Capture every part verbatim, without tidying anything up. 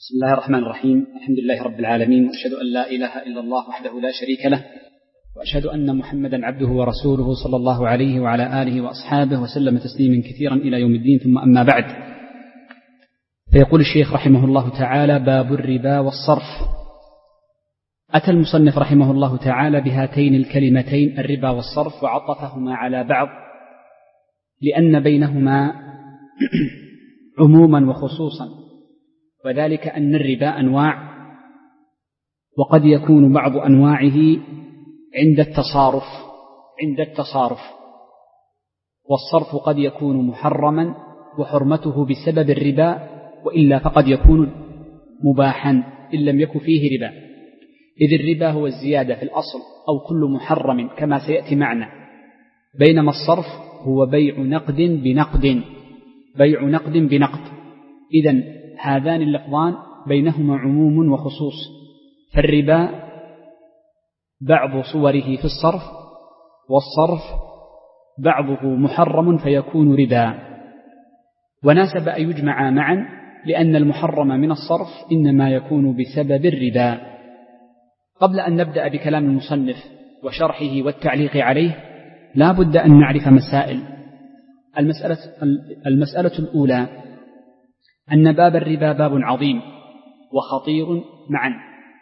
بسم الله الرحمن الرحيم. الحمد لله رب العالمين، وأشهد أن لا إله إلا الله وحده لا شريك له، وأشهد أن محمدا عبده ورسوله صلى الله عليه وعلى آله وأصحابه وسلم تسليما كثيرا إلى يوم الدين. ثم أما بعد، فيقول الشيخ رحمه الله تعالى: باب الربا والصرف. أتى المصنف رحمه الله تعالى بهاتين الكلمتين الربا والصرف وعطفهما على بعض لأن بينهما عموما وخصوصا، وذلك أن الربا أنواع، وقد يكون بعض أنواعه عند التصارف عند التصارف والصرف قد يكون محرما وحرمته بسبب الربا، وإلا فقد يكون مباحا إن لم يكن فيه ربا، إذ الربا هو الزيادة في الأصل أو كل محرم كما سيأتي معنا، بينما الصرف هو بيع نقد بنقد بيع نقد بنقد إذن هذان اللفظان بينهما عموم وخصوص، فالربا بعض صوره في الصرف، والصرف بعضه محرم فيكون ربا، وناسب أن يجمع معا لأن المحرم من الصرف إنما يكون بسبب الربا. قبل أن نبدأ بكلام المصنف وشرحه والتعليق عليه لا بد أن نعرف مسائل. المسألة, المسألة الأولى أن باب الربا باب عظيم وخطير معا،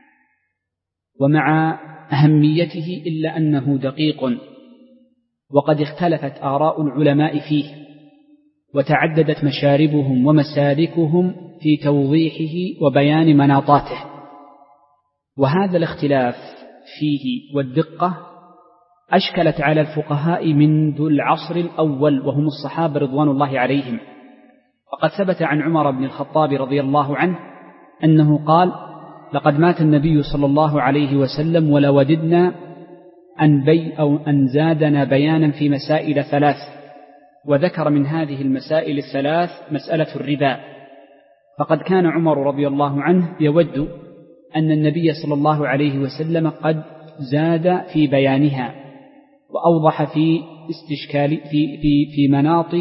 ومع أهميته إلا أنه دقيق، وقد اختلفت آراء العلماء فيه، وتعددت مشاربهم ومسالكهم في توضيحه وبيان مناطاته، وهذا الاختلاف فيه والدقة أشكلت على الفقهاء منذ العصر الأول وهم الصحابة رضوان الله عليهم. وقد ثبت عن عمر بن الخطاب رضي الله عنه أنه قال: لقد مات النبي صلى الله عليه وسلم ولوددنا أن, بي أو أن زادنا بيانا في مسائل ثلاث، وذكر من هذه المسائل الثلاث مسألة الربا، فقد كان عمر رضي الله عنه يود أن النبي صلى الله عليه وسلم قد زاد في بيانها وأوضح في استشكال في, في, في مناط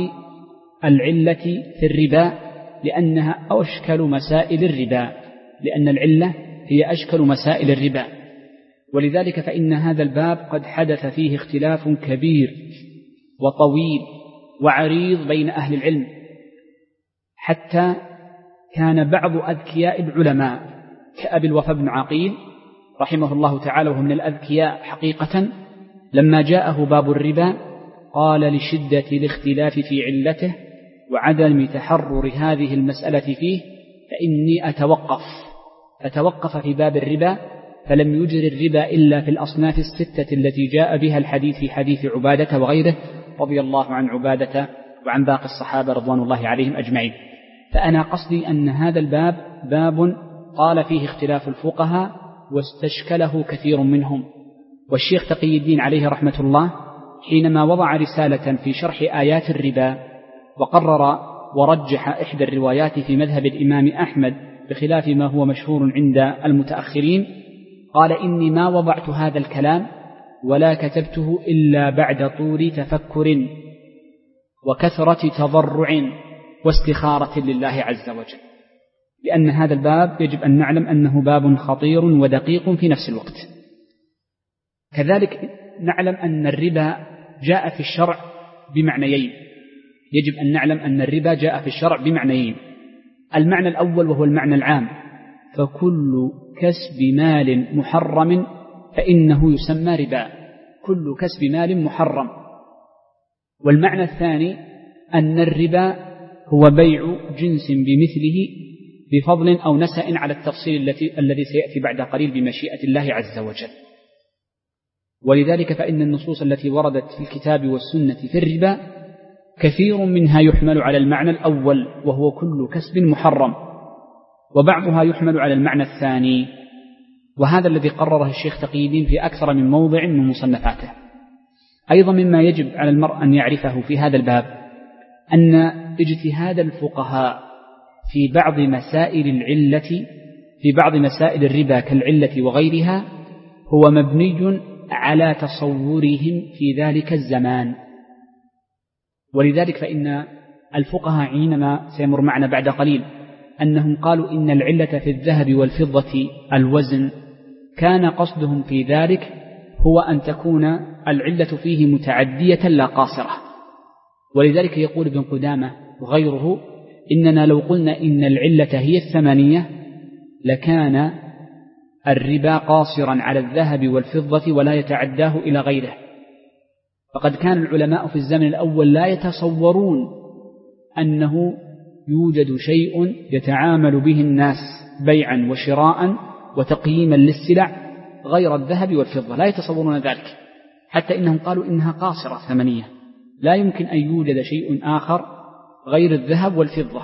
العلة في الربا، لأنها أشكل مسائل الربا، لأن العلة هي أشكل مسائل الربا، ولذلك فإن هذا الباب قد حدث فيه اختلاف كبير وطويل وعريض بين أهل العلم، حتى كان بعض أذكياء العلماء كأبي الوفا بن عقيل رحمه الله تعالى، وهو من الأذكياء حقيقة، لما جاءه باب الربا قال لشدة الاختلاف في علته وعدم تحرر هذه المسألة فيه فإني أتوقف أتوقف في باب الربا، فلم يجر الربا إلا في الأصناف الستة التي جاء بها الحديث في حديث عبادة وغيره رضي الله عن عبادة وعن باقي الصحابة رضوان الله عليهم أجمعين. فأنا قصدي أن هذا الباب باب طال فيه اختلاف الفقهاء واستشكله كثير منهم، والشيخ تقي الدين عليه رحمة الله حينما وضع رسالة في شرح آيات الربا وقرر ورجح إحدى الروايات في مذهب الإمام أحمد بخلاف ما هو مشهور عند المتأخرين، قال: إني ما وضعت هذا الكلام ولا كتبته إلا بعد طول تفكر وكثرة تضرع واستخارة لله عز وجل، لأن هذا الباب يجب أن نعلم أنه باب خطير ودقيق في نفس الوقت. كذلك نعلم أن الربا جاء في الشرع بمعنيين، يجب أن نعلم أن الربا جاء في الشرع بمعنيين. المعنى الأول وهو المعنى العام، فكل كسب مال محرم فإنه يسمى ربا، كل كسب مال محرم. والمعنى الثاني أن الربا هو بيع جنس بمثله بفضل أو نسأ على التفصيل التي الذي سيأتي بعد قليل بمشيئة الله عز وجل. ولذلك فإن النصوص التي وردت في الكتاب والسنة في الربا كثير منها يحمل على المعنى الأول وهو كل كسب محرم، وبعضها يحمل على المعنى الثاني، وهذا الذي قرره الشيخ تقي الدين في أكثر من موضع من مصنفاته. أيضا مما يجب على المرء أن يعرفه في هذا الباب أن اجتهاد الفقهاء في بعض مسائل العلة في بعض مسائل الربا كالعلة وغيرها هو مبني على تصورهم في ذلك الزمان، ولذلك فإن الفقهاء حينما سيمر معنا بعد قليل أنهم قالوا إن العلة في الذهب والفضة الوزن، كان قصدهم في ذلك هو أن تكون العلة فيه متعدية لا قاصرة. ولذلك يقول ابن قدامة وغيره إننا لو قلنا إن العلة هي الثمانية لكان الربا قاصرا على الذهب والفضة ولا يتعداه إلى غيره. فقد كان العلماء في الزمن الأول لا يتصورون أنه يوجد شيء يتعامل به الناس بيعا وشراء وتقييما للسلع غير الذهب والفضة، لا يتصورون ذلك، حتى إنهم قالوا إنها قاصرة ثمانية، لا يمكن أن يوجد شيء آخر غير الذهب والفضة.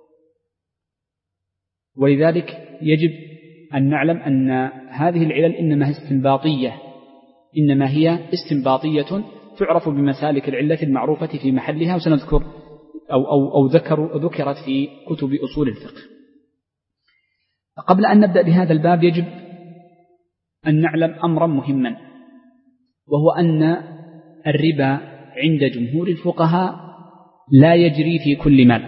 ولذلك يجب أن نعلم أن هذه العلل إنما هي استنباطية، إنما هي استنباطية تعرف بمسالك العلة المعروفة في محلها، وسنذكر أو, أو, أو ذكر ذكرت في كتب أصول الفقه. قبل أن نبدأ بهذا الباب يجب أن نعلم أمرا مهما، وهو أن الربا عند جمهور الفقهاء لا يجري في كل مال،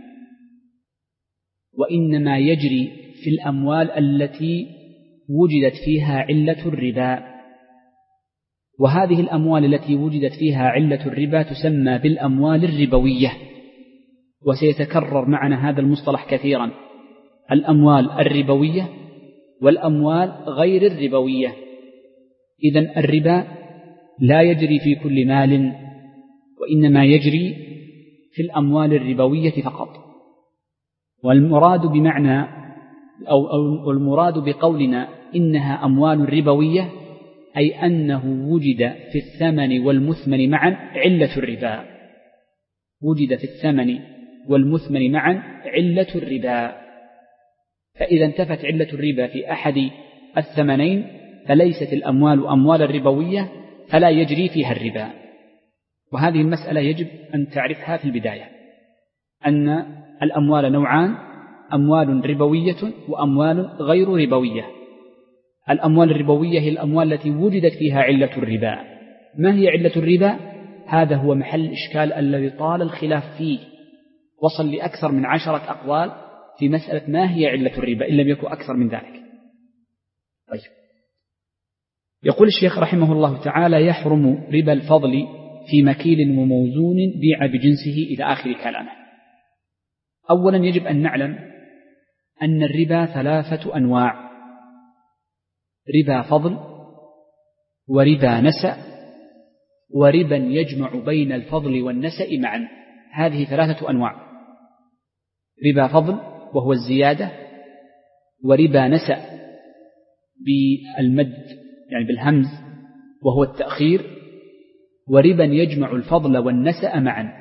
وإنما يجري في الأموال التي وجدت فيها علة الربا. وهذه الأموال التي وجدت فيها علة الربا تسمى بالأموال الربوية، وسيتكرر معنا هذا المصطلح كثيرا، الأموال الربوية والأموال غير الربوية. إذن الربا لا يجري في كل مال، وإنما يجري في الأموال الربوية فقط. والمراد بمعنى أو, أو المراد بقولنا إنها أموال ربوية أي أنه وجد في الثمن والمثمن معا علة الربا، وجد في الثمن والمثمن معا علة الربا. فإذا انتفت علة الربا في أحد الثمنين فليست الأموال أموال الربوية، فلا يجري فيها الربا. وهذه المسألة يجب أن تعرفها في البداية، أن الأموال نوعان، أموال ربوية وأموال غير ربوية. الأموال الربوية هي الأموال التي وجدت فيها علة الربا. ما هي علة الربا؟ هذا هو محل إشكال الذي طال الخلاف فيه، وصل لأكثر من عشرة أقوال في مسألة ما هي علة الربا إن لم يكن أكثر من ذلك. طيب، يقول الشيخ رحمه الله تعالى: يحرم ربا الفضل في مكيل وموزون بيع بجنسه إلى آخر كلامه. أولا يجب أن نعلم أن الربا ثلاثة أنواع: ربا فضل، وربا نسأ، وربا يجمع بين الفضل والنسأ معا. هذه ثلاثة أنواع: ربا فضل وهو الزيادة، وربا نسأ بالمد يعني بالهمز وهو التأخير، وربا يجمع الفضل والنسأ معا.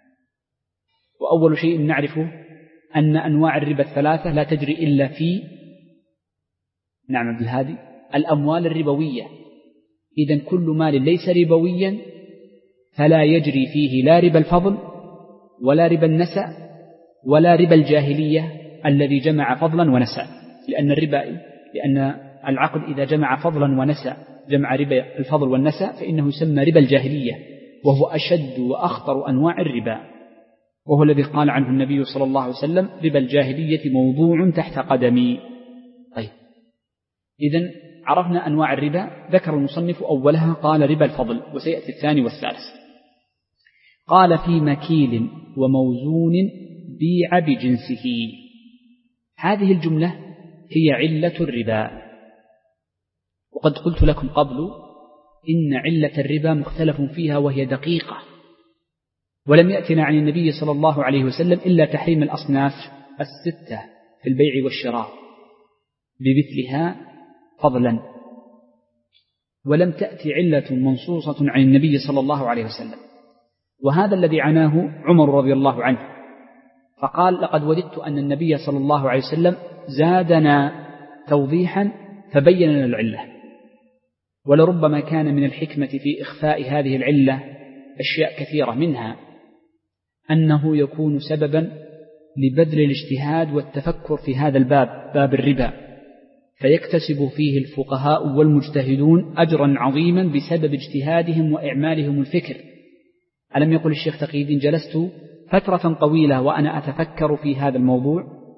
وأول شيء نعرفه أن أنواع الربا الثلاثة لا تجري إلا في نعم بالهادي الأموال الربوية. إذن كل مال ليس ربويا فلا يجري فيه لا ربا الفضل ولا ربا النسأ ولا ربا الجاهلية الذي جمع فضلا ونسأ، لأن الربا لأن العقد إذا جمع فضلا ونسأ جمع ربا الفضل والنسأ فإنه يسمى ربا الجاهلية، وهو أشد وأخطر أنواع الربا، وهو الذي قال عنه النبي صلى الله عليه وسلم: ربا الجاهلية موضوع تحت قدمي. طيب، إذن عرفنا أنواع الربا. ذكر المصنف أولها قال ربا الفضل، وسيأتي الثاني والثالث. قال: في مكيل وموزون بيع بجنسه. هذه الجملة هي علة الربا. وقد قلت لكم قبل إن علة الربا مختلف فيها وهي دقيقة، ولم يأتنا عن النبي صلى الله عليه وسلم إلا تحريم الأصناف الستة في البيع والشراء بمثلها فضلا، ولم تأتي علة منصوصة عن النبي صلى الله عليه وسلم. وهذا الذي عناه عمر رضي الله عنه، فقال: لقد وددت أن النبي صلى الله عليه وسلم زادنا توضيحا فبين لنا العلة. ولربما كان من الحكمة في إخفاء هذه العلة أشياء كثيرة، منها أنه يكون سببا لبذل الاجتهاد والتفكر في هذا الباب، باب الربا، فيكتسب فيه الفقهاء والمجتهدون أجرا عظيما بسبب اجتهادهم وإعمالهم الفكر. ألم يقل الشيخ تقي الدين: جلست فترة طويلة وأنا أتفكر في هذا الموضوع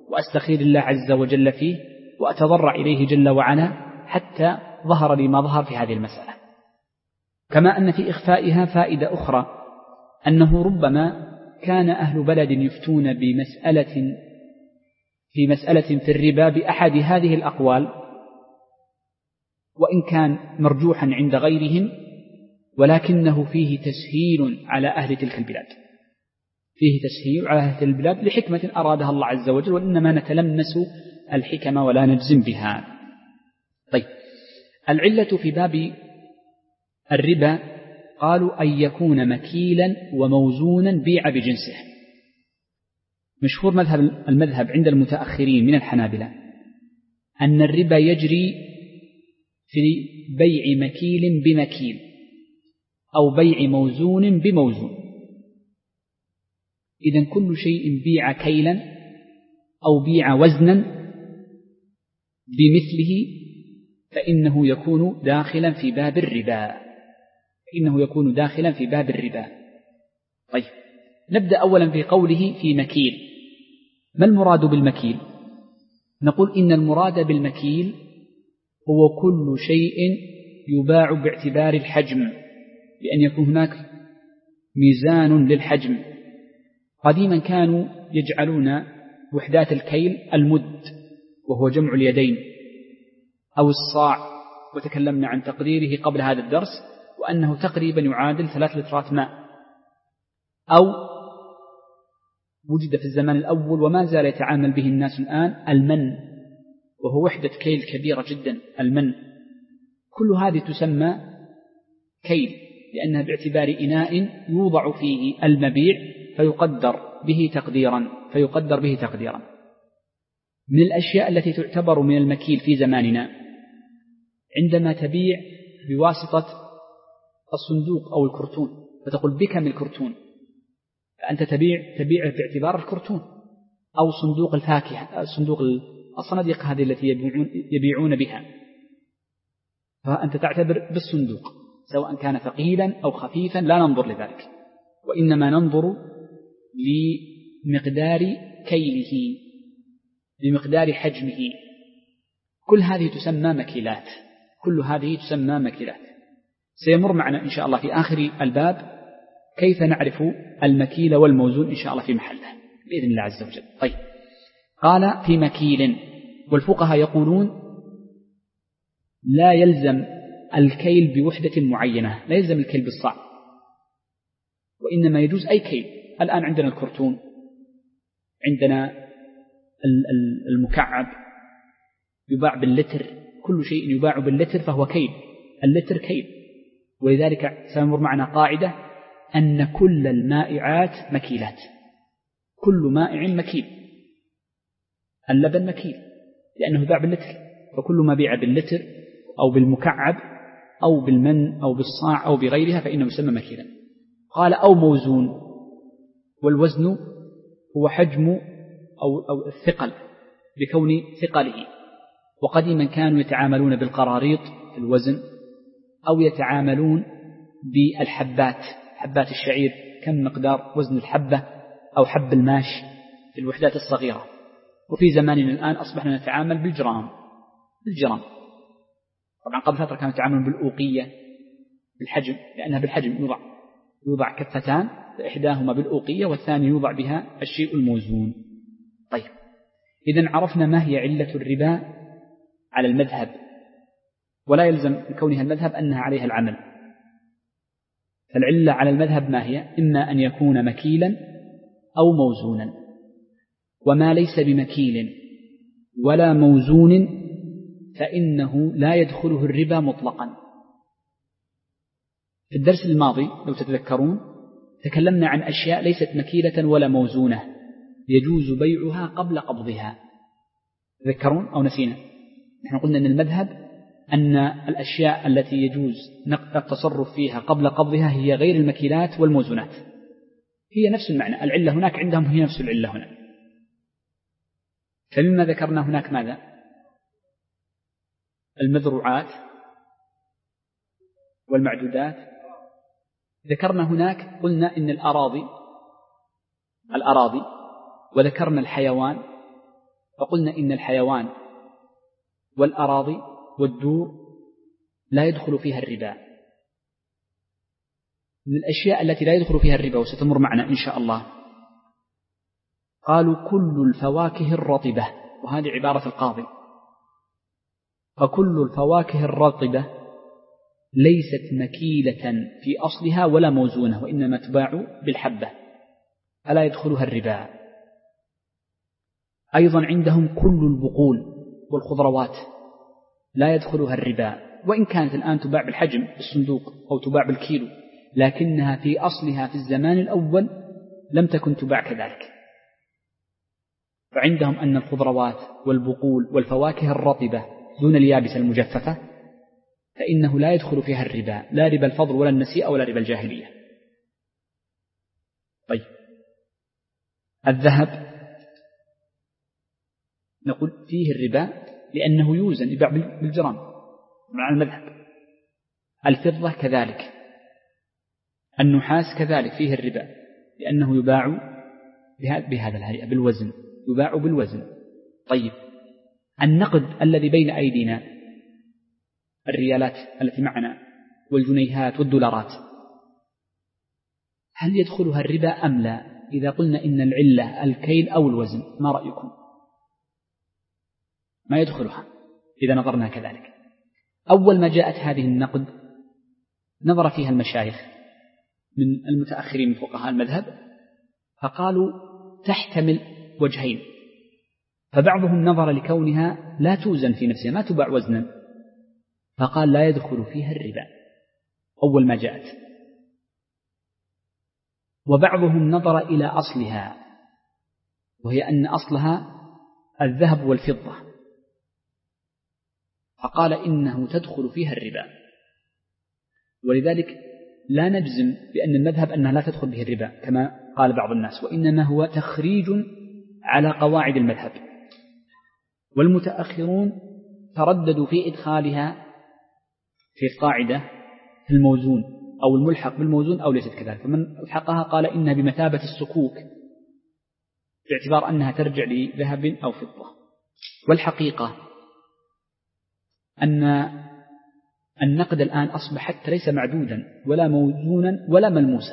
وأستخير الله عز وجل فيه وأتضرع إليه جل وعلا حتى ظهر لي ما ظهر في هذه المسألة. كما أن في إخفائها فائدة أخرى، أنه ربما كان أهل بلد يفتون بمسألة في مسألة في الربا بأحد هذه الأقوال، وإن كان مرجوحا عند غيرهم، ولكنه فيه تسهيل على أهل تلك البلاد، فيه تسهيل على أهل البلاد لحكمة أرادها الله عز وجل، وإنما نتلمس الحكم ولا نجزم بها. طيب، العلة في باب الربا قالوا أن يكون مكيلا وموزونا بيع بجنسه. مشهور مذهب المذهب عند المتأخرين من الحنابلة أن الربا يجري في بيع مكيل بمكيل أو بيع موزون بموزون. إذن كل شيء بيع كيلا أو بيع وزنا بمثله فإنه يكون داخلا في باب الربا، فإنه يكون داخلا في باب الربا. طيب، نبدأ أولا في قوله في مكيل. ما المراد بالمكيل؟ نقول إن المراد بالمكيل هو كل شيء يباع باعتبار الحجم، لأن يكون هناك ميزان للحجم. قديما كانوا يجعلون وحدات الكيل المد وهو جمع اليدين أو الصاع، وتكلمنا عن تقديره قبل هذا الدرس وأنه تقريبا يعادل ثلاث لترات ماء. أو وجد في الزمان الأول وما زال يتعامل به الناس الآن المن، وهو وحدة كيل كبيرة جدا. المن كل هذه تسمى كيل، لأنها باعتبار إناء يوضع فيه المبيع فيقدر به تقديرا فيقدر به تقديرا. من الأشياء التي تعتبر من المكيل في زماننا عندما تبيع بواسطة الصندوق أو الكرتون، فتقول بكم الكرتون، فأنت تبيع تبيع باعتبار الكرتون، أو صندوق الفاكهة، صندوق الصناديق هذه التي يبيعون, يبيعون بها، فأنت تعتبر بالصندوق سواء كان ثقيلا أو خفيفا، لا ننظر لذلك، وإنما ننظر لمقدار كيله، لمقدار حجمه. كل هذه تسمى مكيلات، كل هذه تسمى مكيلات. سيمر معنا إن شاء الله في آخر الباب كيف نعرف المكيل والموزون إن شاء الله في محله بإذن الله عز وجل. طيب، قال في مكيل، والفقهاء يقولون لا يلزم الكيل بوحدة معينة، لا يلزم الكيل بالصاع، وإنما يجوز أي كيل. الآن عندنا الكرتون، عندنا المكعب يباع باللتر، كل شيء يباع باللتر فهو كيل، اللتر كيل. ولذلك سنمر معنا قاعدة أن كل المائعات مكيلات، كل مائع مكيل. اللبن مكيل لأنه يباع باللتر، فكل ما بيع باللتر أو بالمكعب أو بالمن أو بالصاع أو بغيرها فإنه يسمى مكيلا. قال أو موزون، والوزن هو حجم أو, أو الثقل بكون ثقله. وقديما كانوا يتعاملون بالقراريط في الوزن، أو يتعاملون بالحبات، حبات الشعير، كم مقدار وزن الحبة، أو حب الماش في الوحدات الصغيرة. وفي زماننا الآن أصبحنا نتعامل بالجرام، بالجرام. طبعا قبل فترة كانوا يتعاملون بالأوقية، بالحجم، لأنها بالحجم يوضع يوضع كفتان، إحداهما بالأوقية والثاني يوضع بها الشيء الموزون. طيب، إذن عرفنا ما هي علة الربا على المذهب، ولا يلزم من كونها المذهب أنها عليها العمل. فالعلة على المذهب ما هي؟ إما أن يكون مكيلا أو موزونا. وما ليس بمكيل ولا موزون فإنه لا يدخله الربا مطلقا. في الدرس الماضي لو تتذكرون تكلمنا عن أشياء ليست مكيلة ولا موزونة يجوز بيعها قبل قبضها، تذكرون أو نسينا؟ نحن قلنا أن المذهب أن الأشياء التي يجوز التصرف فيها قبل قبضها هي غير المكيلات والموزونات، هي نفس المعنى. العلة هناك عندهم هي نفس العلة هنا. فمما ذكرنا هناك ماذا؟ المذروعات والمعدودات. ذكرنا هناك قلنا إن الأراضي الأراضي وذكرنا الحيوان فقلنا إن الحيوان والأراضي والدور لا يدخل فيها الربا. من الأشياء التي لا يدخل فيها الربا وستمر معنا إن شاء الله، قالوا كل الفواكه الرطبة، وهذه عبارة القاضي، فكل الفواكه الرطبة ليست مكيلة في أصلها ولا موزونة، وإنما تباع بالحبة فلا يدخلها الربا. أيضا عندهم كل البقول والخضروات لا يدخلها الربا، وإن كانت الآن تباع بالحجم بالصندوق أو تباع بالكيلو، لكنها في أصلها في الزمان الأول لم تكن تباع كذلك. فعندهم أن الخضروات والبقول والفواكه الرطبة دون اليابسة المجففة فإنه لا يدخل فيها الربا، لا ربا الفضل ولا النسيئة ولا ربا الجاهلية. طيب، الذهب نقول فيه الربا لأنه يوزن يباع بالجرام مع المذهب. الفضة كذلك، النحاس كذلك فيه الربا لأنه يباع بهذا الهيئة بالوزن، يباع بالوزن. طيب، النقد الذي بين أيدينا، الريالات التي معنا والجنيهات والدولارات، هل يدخلها الربا أم لا؟ إذا قلنا إن العلة الكيل أو الوزن، ما رأيكم؟ ما يدخلها إذا نظرنا كذلك. أول ما جاءت هذه النقد نظر فيها المشايخ من المتأخرين من فقهاء المذهب فقالوا تحتمل وجهين، فبعضهم نظر لكونها لا توزن في نفسها، ما تباع وزنا، فقال لا يدخل فيها الربا أول ما جاءت. وبعضهم نظر إلى أصلها، وهي أن أصلها الذهب والفضة، فقال إنه تدخل فيها الربا. ولذلك لا نجزم بأن المذهب أنها لا تدخل به الربا كما قال بعض الناس، وإنما هو تخريج على قواعد المذهب. والمتأخرون ترددوا في إدخالها في القاعدة في الموزون أو الملحق بالموزون أو ليست كذلك، فمن الحقها قال إنها بمثابة السكوك باعتبار أنها ترجع لذهب أو فضة. والحقيقة أن النقد الآن أصبح حتى ليس معدودا ولا موزونا ولا ملموسا،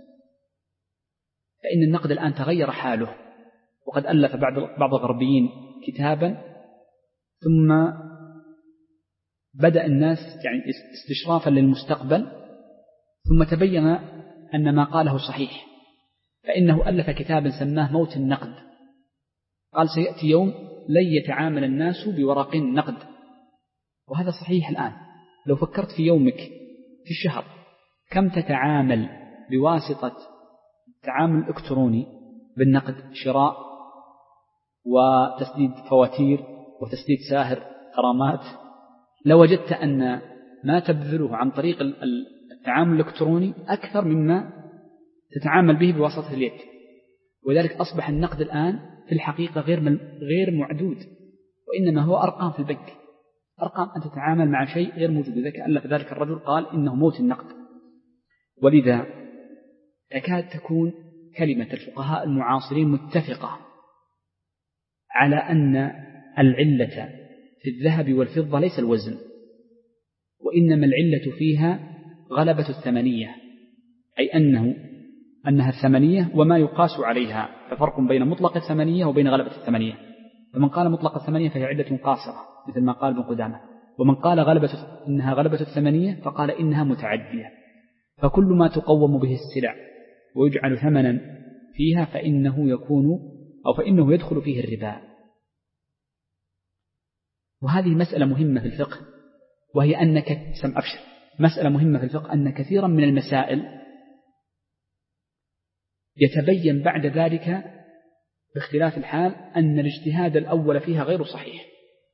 فإن النقد الآن تغير حاله. وقد ألف بعض الغربيين كتابا ثم بدأ الناس يعني استشرافا للمستقبل ثم تبين أن ما قاله صحيح، فإنه ألف كتابا سماه موت النقد. قال سيأتي يوم لن يتعامل الناس بورق نقد، وهذا صحيح الآن. لو فكرت في يومك في الشهر كم تتعامل بواسطة التعامل الإلكتروني بالنقد، شراء وتسديد فواتير وتسديد ساهر غرامات، لوجدت أن ما تبذله عن طريق التعامل الإلكتروني أكثر مما تتعامل به بواسطة اليد. ولذلك أصبح النقد الآن في الحقيقة غير غير معدود، وإنما هو أرقام في البنك، أرقام أن تتعامل مع شيء غير موجود. لذلك ألف ذلك الرجل قال إنه موت النقد. ولذا تكاد تكون كلمة الفقهاء المعاصرين متفقة على أن العلة في الذهب والفضة ليس الوزن، وإنما العلة فيها غلبة الثمنية، أي أنه أنها الثمنية وما يقاس عليها، ففرق بين مطلق الثمنية وبين غلبة الثمنية. فمن قال مطلق الثمنية فهي علة قاصرة مثل ما قال ابن قدامة، ومن قال غلبة إنها غلبة الثمنية فقال إنها متعدية. فكل ما تقوم به السلع ويجعل ثمنا فيها فإنه يكون أو فإنه يدخل فيه الربا. وهذه مسألة مهمة في الفقه، وهي أنك سم أبشر مسألة مهمة في الفقه أن كثيرا من المسائل يتبين بعد ذلك باختلاف الحال أن الاجتهاد الأول فيها غير صحيح.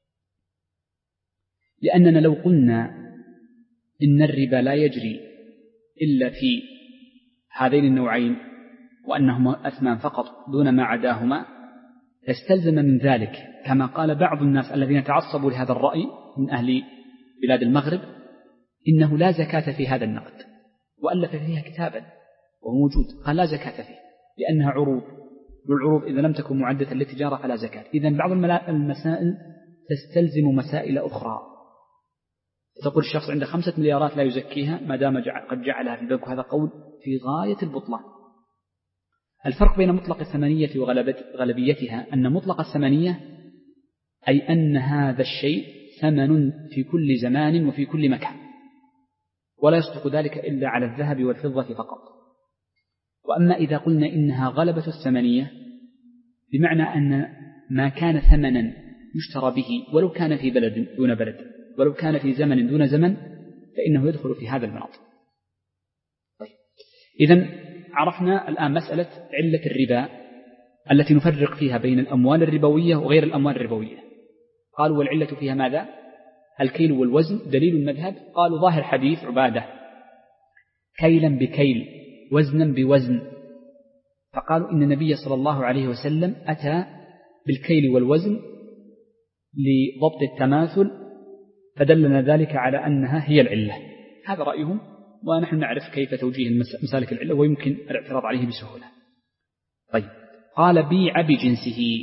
لأننا لو قلنا إن الربا لا يجري إلا في هذين النوعين وأنهما أثمان فقط دون ما عداهما، يستلزم من ذلك كما قال بعض الناس الذين تعصبوا لهذا الرأي من أهل بلاد المغرب إنه لا زكاة في هذا النقد، وألف فيها كتابا وهو موجود، قال لا زكاة فيه لأنها عروض والعروض إذا لم تكن معدة للتجارة فلا زكاة. إذن بعض المسائل تستلزم مسائل أخرى. تقول الشخص عنده خمسة مليارات لا يزكيها ما دام قد جعلها في البنك، وهذا قول في غاية البطلان. الفرق بين مطلق الثمانية وغلبيتها أن مطلق الثمانية أي أن هذا الشيء ثمن في كل زمان وفي كل مكان، ولا يصدق ذلك إلا على الذهب والفضة فقط. وأما إذا قلنا إنها غلبة الثمانية بمعنى أن ما كان ثمنا يشترى به ولو كان في بلد دون بلد ولو كان في زمن دون زمن فإنه يدخل في هذا المناط. طيب. إذن عرفنا الآن مسألة علة الربا التي نفرق فيها بين الأموال الربوية وغير الأموال الربوية. قالوا والعلة فيها ماذا؟ الكيل والوزن. دليل المذهب قالوا ظاهر حديث عبادة كيلا بكيل وزنا بوزن، فقالوا إن النبي صلى الله عليه وسلم أتى بالكيل والوزن لضبط التماثل فدلنا ذلك على أنها هي العلة. هذا رأيهم، ونحن نعرف كيف توجيه مسالك العلة ويمكن الاعتراض عليه بسهولة. طيب. قال بيع بجنسه.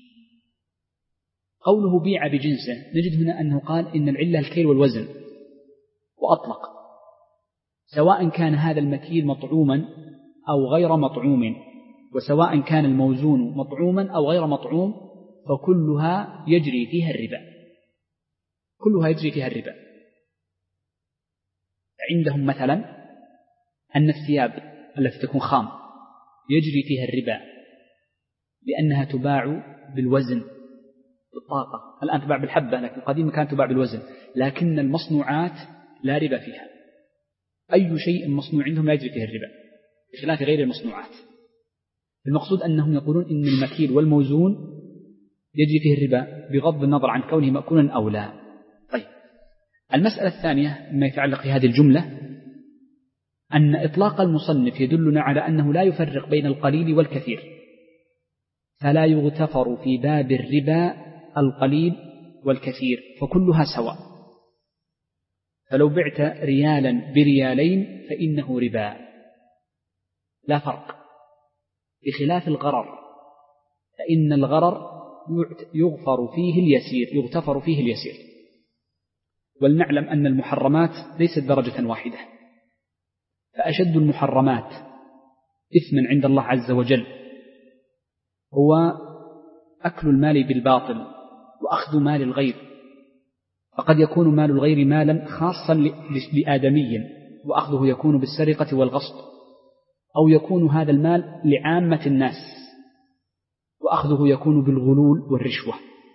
قوله بيع بجنسه نجد هنا أنه قال إن العلة الكيل والوزن وأطلق، سواء كان هذا المكيل مطعوما أو غير مطعوم، وسواء كان الموزون مطعوما أو غير مطعوم، فكلها يجري فيها الربا، كلها يجري فيها الربا. عندهم مثلا أن الثياب التي تكون خام يجري فيها الربا لأنها تباع بالوزن بالطاقة. الآن تباع بالحبة، لكن القديم كانت تباع بالوزن. لكن المصنوعات لا ربا فيها، أي شيء مصنوع عندهم لا يجري فيه الربا بخلاف غير المصنوعات. المقصود أنهم يقولون إن المكيل والموزون يجري فيه الربا بغض النظر عن كونه مأكولا أو لا. طيب. المسألة الثانية ما يتعلق في هذه الجملة أن إطلاق المصنف يدلنا على أنه لا يفرق بين القليل والكثير، فلا يغتفر في باب الربا القليل والكثير، فكلها سواء. فلو بعت ريالا بريالين فإنه ربا لا فرق، بخلاف الغرر، فإن الغرر يغفر فيه اليسير يغتفر فيه اليسير. ولنعلم أن المحرمات ليست درجة واحدة، فأشد المحرمات إثما عند الله عز وجل هو أكل المال بالباطل وأخذ مال الغير، فقد يكون مال الغير مالا خاصا لآدمي وأخذه يكون بالسرقة والغصب، أو يكون هذا المال لعامة الناس وأخذه يكون بالغلول والرشوة،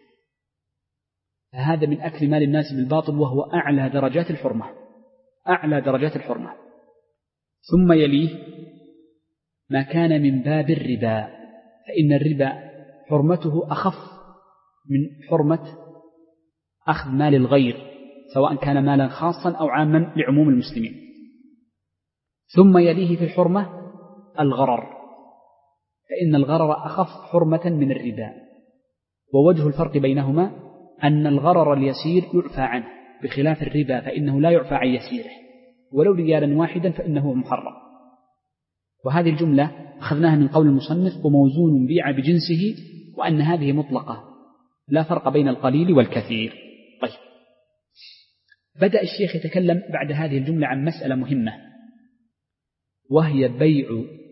فهذا من أكل مال الناس بالباطل، وهو أعلى درجات الحرمة أعلى درجات الحرمة. ثم يليه ما كان من باب الربا، فإن الربا حرمته أخف من حرمة أخذ مال الغير، سواء كان مالا خاصا أو عاما لعموم المسلمين. ثم يليه في الحرمة الغرر، فإن الغرر أخف حرمة من الربا. ووجه الفرق بينهما أن الغرر اليسير يعفى عنه، بخلاف الربا فإنه لا يعفى عن يسيره، ولو ريالا واحدا فإنه محرم. وهذه الجملة أخذناها من قول المصنف وموزون بيع بجنسه، وأن هذه مطلقة لا فرق بين القليل والكثير. طيب. بدأ الشيخ يتكلم بعد هذه الجملة عن مسألة مهمة، وهي بيع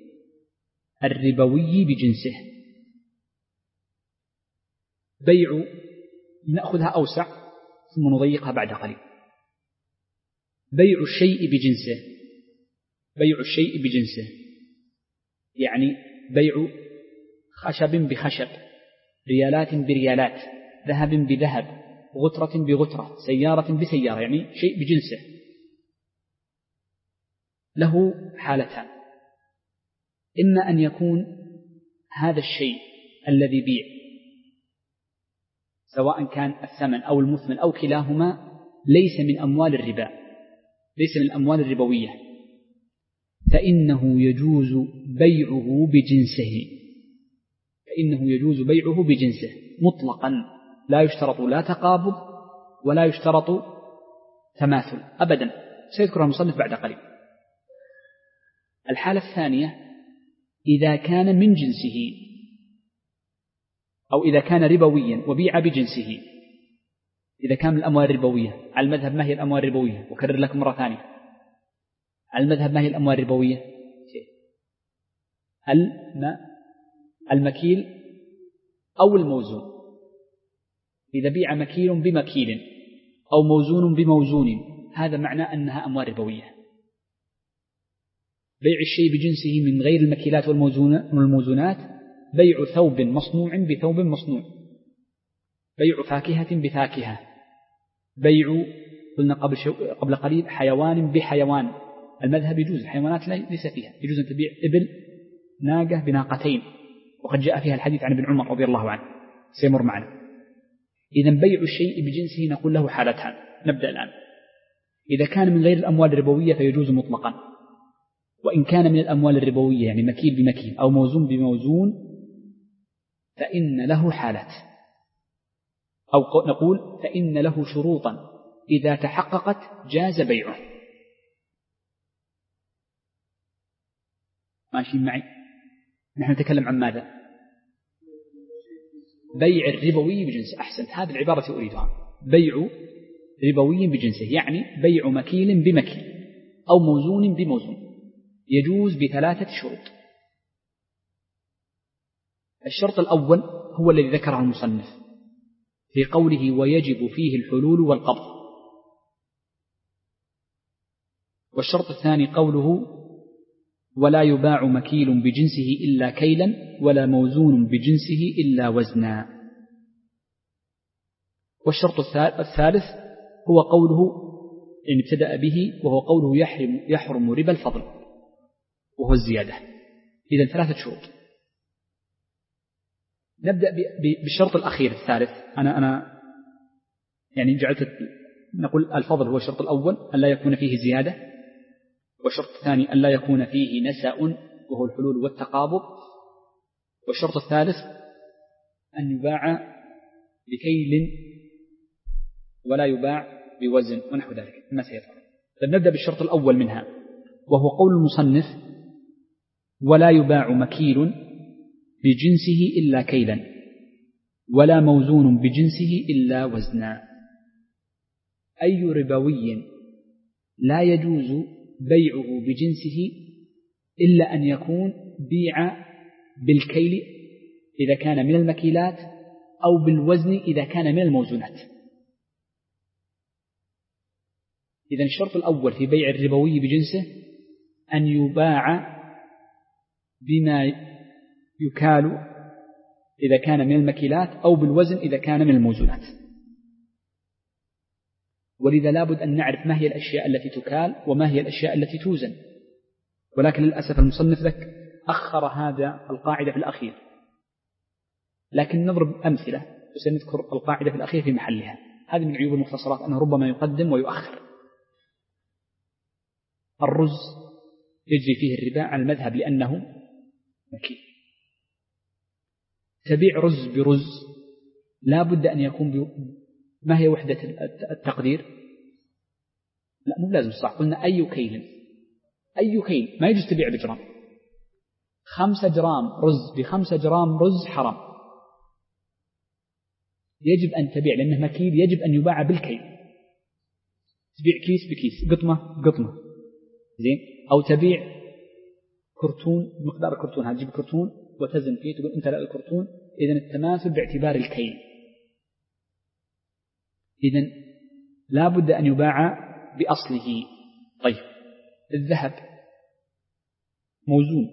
الربوي بجنسه. بيع نأخذها أوسع ثم نضيقها بعد قليل. بيع الشيء بجنسه، بيع الشيء بجنسه يعني بيع خشب بخشب، ريالات بريالات، ذهب بذهب، غترة بغترة، سيارة بسيارة، يعني شيء بجنسه. له حالتان: إما أن يكون هذا الشيء الذي بيع سواء كان الثمن أو المثمن أو كلاهما ليس من أموال الربا، ليس من الأموال الربوية، فإنه يجوز بيعه بجنسه فإنه يجوز بيعه بجنسه مطلقا، لا يشترط لا تقابض ولا يشترط تماثل أبدا، سيذكرها المصنف بعد قليل. الحالة الثانية: إذا كان من جنسه، أو إذا كان ربويا وبيع بجنسه، إذا كان من الأموال الربوية، على المذهب ما هي الأموال الربوية؟ وكرر لكم مرة ثانية، على المذهب ما هي الأموال الربوية؟ المكيل أو الموزون. إذا بيع مكيل بمكيل أو موزون بموزون، هذا معناه أنها أموال ربوية. بيع الشيء بجنسه من غير المكيلات والموزونات بيع ثوب مصنوع بثوب مصنوع، بيع فاكهة بفاكهة، بيع قلنا قبل, قبل قليل حيوان بحيوان. المذهب يجوز الحيوانات ليس فيها، يجوز أن تبيع إبل ناقة بناقتين، وقد جاء فيها الحديث عن ابن عمر رضي الله عنه سيمر معنا. إذن بيع الشيء بجنسه نقول له حالتان. نبدأ الآن. إذا كان من غير الأموال الربوية فيجوز مطلقا، وإن كان من الأموال الربوية يعني مكيل بمكيل أو موزون بموزون فإن له حالات، أو نقول فإن له شروطا إذا تحققت جاز بيعه. ماشي معي؟ نحن نتكلم عن ماذا؟ بيع الربوي بجنس. أحسنت، هذه العبارة أريدها. بيع ربوي بجنسه يعني بيع مكيل بمكيل أو موزون بموزون، يجوز بثلاثة شروط. الشرط الأول هو الذي ذكره المصنف في قوله ويجب فيه الحلول والقبض. والشرط الثاني قوله ولا يباع مكيل بجنسه إلا كيلا ولا موزون بجنسه إلا وزنا. والشرط الثالث هو قوله إن ابتدأ به وهو قوله يحرم, يحرم ربا الفضل وهو الزيادة. إذن ثلاثة شروط. نبدأ بالشرط الأخير الثالث. أنا أنا يعني جعلت نقول الفضل هو الشرط الأول أن لا يكون فيه زيادة، والشرط الثاني أن لا يكون فيه نساء وهو الحلول والتقابض، والشرط الثالث أن يباع بكيل ولا يباع بوزن ونحو ذلك ما سيفعل. فنبدأ بالشرط الأول منها وهو قول المصنف ولا يباع مكيل بجنسه إلا كيلا ولا موزون بجنسه إلا وزنا. أي ربوي لا يجوز بيعه بجنسه إلا أن يكون بيع بالكيل إذا كان من المكيلات أو بالوزن إذا كان من الموزونات. إذن الشرط الأول في بيع الربوي بجنسه أن يباع بما يكال إذا كان من المكيلات أو بالوزن إذا كان من الموزونات. ولذا لابد أن نعرف ما هي الأشياء التي تكال وما هي الأشياء التي توزن، ولكن للأسف المصنف لك أخر هذا القاعدة في الأخير، لكن نضرب أمثلة وسنذكر القاعدة في الأخير في محلها. هذه من عيوب المختصرات أنه ربما يقدم ويؤخر. الرز يجري فيه الربا على المذهب لأنه مكيل. تبيع رز برز لا بد أن يكون ب... ما هي وحدة التقدير؟ لا مو لازم صح، قلنا أي كيل. أي كيل ما يجوز تبيع بجرام. خمسة جرام رز بخمسة جرام رز حرام، يجب أن تبيع لأنه مكيل، يجب أن يباع بالكيل. تبيع كيس بكيس، قطمة بقطمة، زين؟ أو تبيع كرتون مقدار الكرتون، هذا تجيب كرتون وتزن فيه تقول أنت لا الكرتون. إذن التماثل باعتبار الكيل. إذن لا بد أن يباع بأصله. طيب الذهب موزون،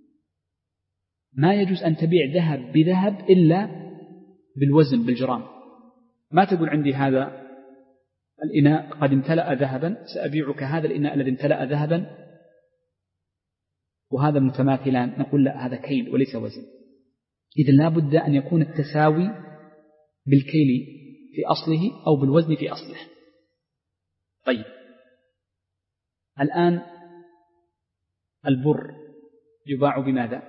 ما يجوز أن تبيع ذهب بذهب إلا بالوزن بالجرام. ما تقول عندي هذا الإناء قد امتلأ ذهبا سأبيعك هذا الإناء الذي امتلأ ذهبا وهذا متماثلان، نقول لا هذا كيل وليس وزن. إذن لا بد أن يكون التساوي بالكيل في أصله أو بالوزن في أصله. طيب الآن البر يباع بماذا؟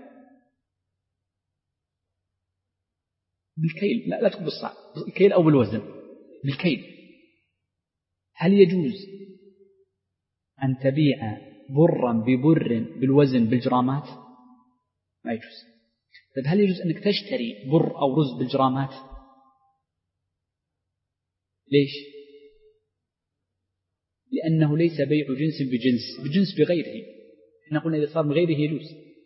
بالكيل. لا لا تقول بالصعب، بالكيل أو بالوزن. بالكيل. هل يجوز أن تبيع برا ببر بالوزن بالجرامات؟ ما يجوز. طيب هل يجوز أنك تشتري بر أو رز بالجرامات؟ ليش؟ لأنه ليس بيع جنس بجنس، بجنس بغيره. احنا قلنا إذا صار بغيره يجوز.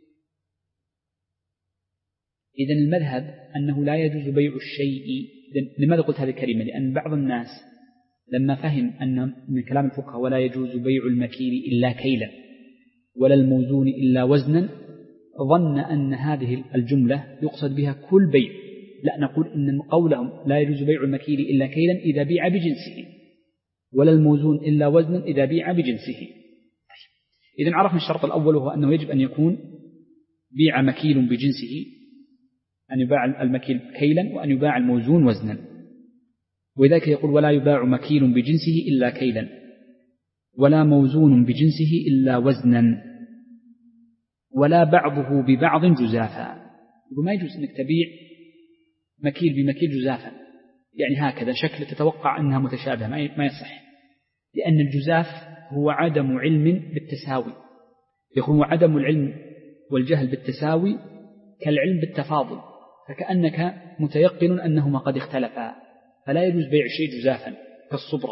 إذن المذهب أنه لا يجوز بيع الشيء. لماذا قلت هذه الكلمة؟ لأن بعض الناس لما فهم أن من كلام الفقهاء ولا يجوز بيع المكيل إلا كيلا ولا الموزون إلا وزنا، ظن أن هذه الجملة يقصد بها كل بيع. لا، نقول إن قولهم لا يجوز بيع المكيل إلا كيلا إذا بيع بجنسه، ولا الموزون إلا وزنا إذا بيع بجنسه. إذن عرفنا الشرط الأول وهو أنه يجب أن يكون بيع مكيل بجنسه، أن يباع المكيل كيلا وأن يباع الموزون وزنا. وذلك يقول ولا يباع مكيل بجنسه إلا كيلا ولا موزون بجنسه إلا وزنا ولا بعضه ببعض جزافا. يقول ما يجوز أنك تبيع مكيل بمكيل جزافا، يعني هكذا شكل تتوقع أنها متشابهة، ما يصح، لأن الجزاف هو عدم علم بالتساوي. يكون عدم العلم والجهل بالتساوي كالعلم بالتفاضل، فكأنك متيقن أنهما قد اختلفا، فلا يجوز بيع شيء جزافا كالصبرة،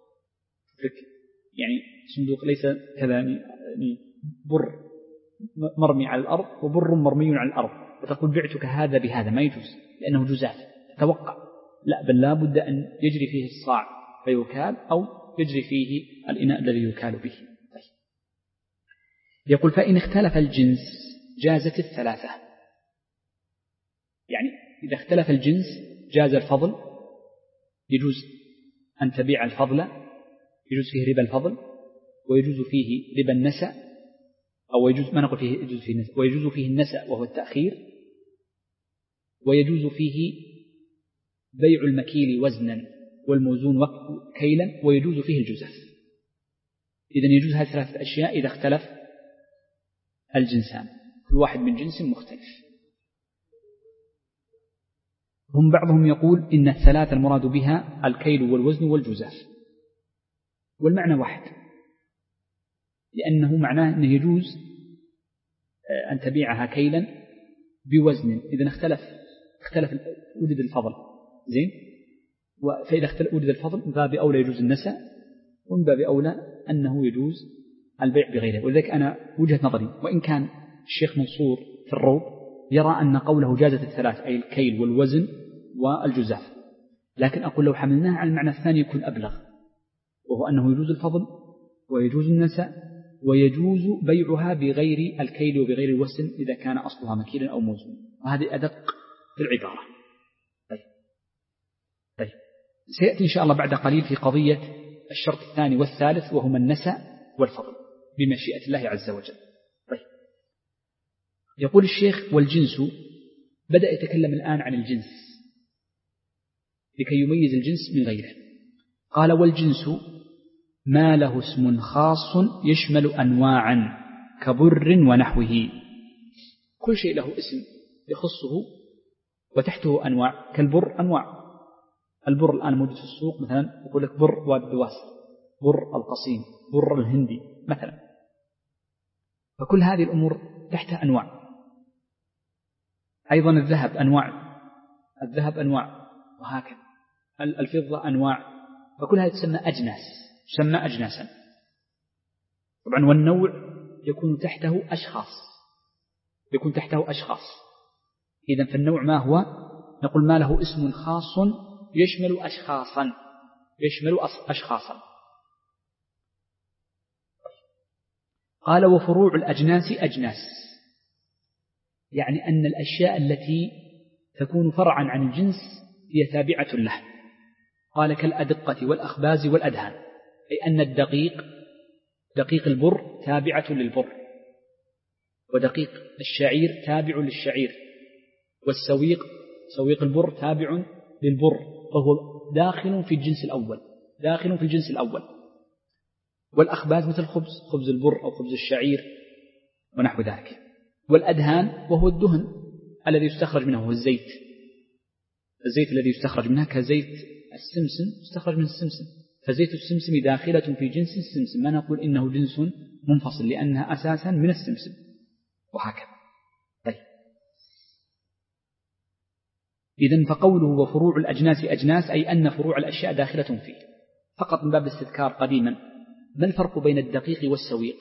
يعني صندوق ليس كذا، يعني بر مرمي على الأرض وبر مرمي على الأرض، فتقول بعتك هذا بهذا، ما يجوز لأنه جزاف تتوقع. لا، بل لا بد أن يجري فيه الصاع فيكال أو يجري فيه الإناء الذي يكال به. طيب. يقول فإن اختلف الجنس جازت الثلاثة، يعني إذا اختلف الجنس جاز الفضل، يجوز أن تبيع الفضل، يجوز فيه ربا الفضل، ويجوز فيه ربا النسأ، أو يجوز ما نقول فيه يجوز فيه النسأ، ويجوز فيه النسأ وهو التأخير، ويجوز فيه بيع المكيل وزنا والموزون كيلا، ويجوز فيه الجزف. إذن يجوز هذه ثلاثة أشياء إذا اختلف الجنسان، كل واحد من جنس مختلف. هم بعضهم يقول إن الثلاثة المراد بها الكيل والوزن والجزاف، والمعنى واحد، لأنه معناه أنه يجوز أن تبيعها كيلا بوزن إذا اختلف اختلف وجد الفضل، زين، فإذا اختلف وجد الفضل من باب أولى يجوز النسأ، ومن باب أولى أنه يجوز البيع بغيره. ولذلك أنا وجهة نظري، وإن كان الشيخ منصور في الروض يرى أن قوله جازت الثلاث أي الكيل والوزن والجزاف، لكن أقول لو حملناها على المعنى الثاني يكون أبلغ، وهو أنه يجوز الفضل ويجوز النسأ ويجوز بيعها بغير الكيل وبغير الوزن إذا كان أصلها مكيلا أو موزون، وهذه أدق في العبارة. طيب. طيب. سيأتي إن شاء الله بعد قليل في قضية الشرط الثاني والثالث وهما النسأ والفضل بمشيئة الله عز وجل. طيب. يقول الشيخ والجنس، بدأ يتكلم الآن عن الجنس لكي يميز الجنس من غيره. قال والجنس ما له اسم خاص يشمل أنواعا كبر ونحوه، كل شيء له اسم يخصه وتحته أنواع، كالبر أنواع. البر الآن موجود في السوق، مثلا يقول لك بر واد بواسر، بر القصيم، بر الهندي مثلا، فكل هذه الأمور تحتها أنواع. أيضا الذهب أنواع، الذهب أنواع، وهكذا الفضة أنواع، فكل هذه تسمى أجناس، تسمى أجناسا طبعا. والنوع يكون تحته أشخاص، يكون تحته أشخاص. إذن فالنوع ما هو؟ نقول ما له اسم خاص يشمل أشخاصا، يشمل أشخاصا. قال وفروع الأجناس أجناس، يعني أن الأشياء التي تكون فرعا عن الجنس هي تابعة له. قال كالأدقة والأخباز والأدهان، أي أن الدقيق دقيق البر تابعة للبر، ودقيق الشعير تابع للشعير، والسويق سويق البر تابع للبر، فهو داخل في الجنس الأول، داخل في الجنس الأول. والأخباز مثل خبز خبز البر أو خبز الشعير ونحو ذلك. والأدهان وهو الدهن الذي يستخرج منه، هو الزيت، الزيت الذي يستخرج منها كزيت السمسم يستخرج من السمسم، فزيت السمسم داخلة في جنس السمسم، ما نقول إنه جنس منفصل لأنها أساسا من السمسم، وهكذا. طيب. إذن فقوله وفروع الأجناس أجناس أي أن فروع الأشياء داخلة فيه. فقط من باب الاستذكار قديما، ما الفرق بين الدقيق والسويق؟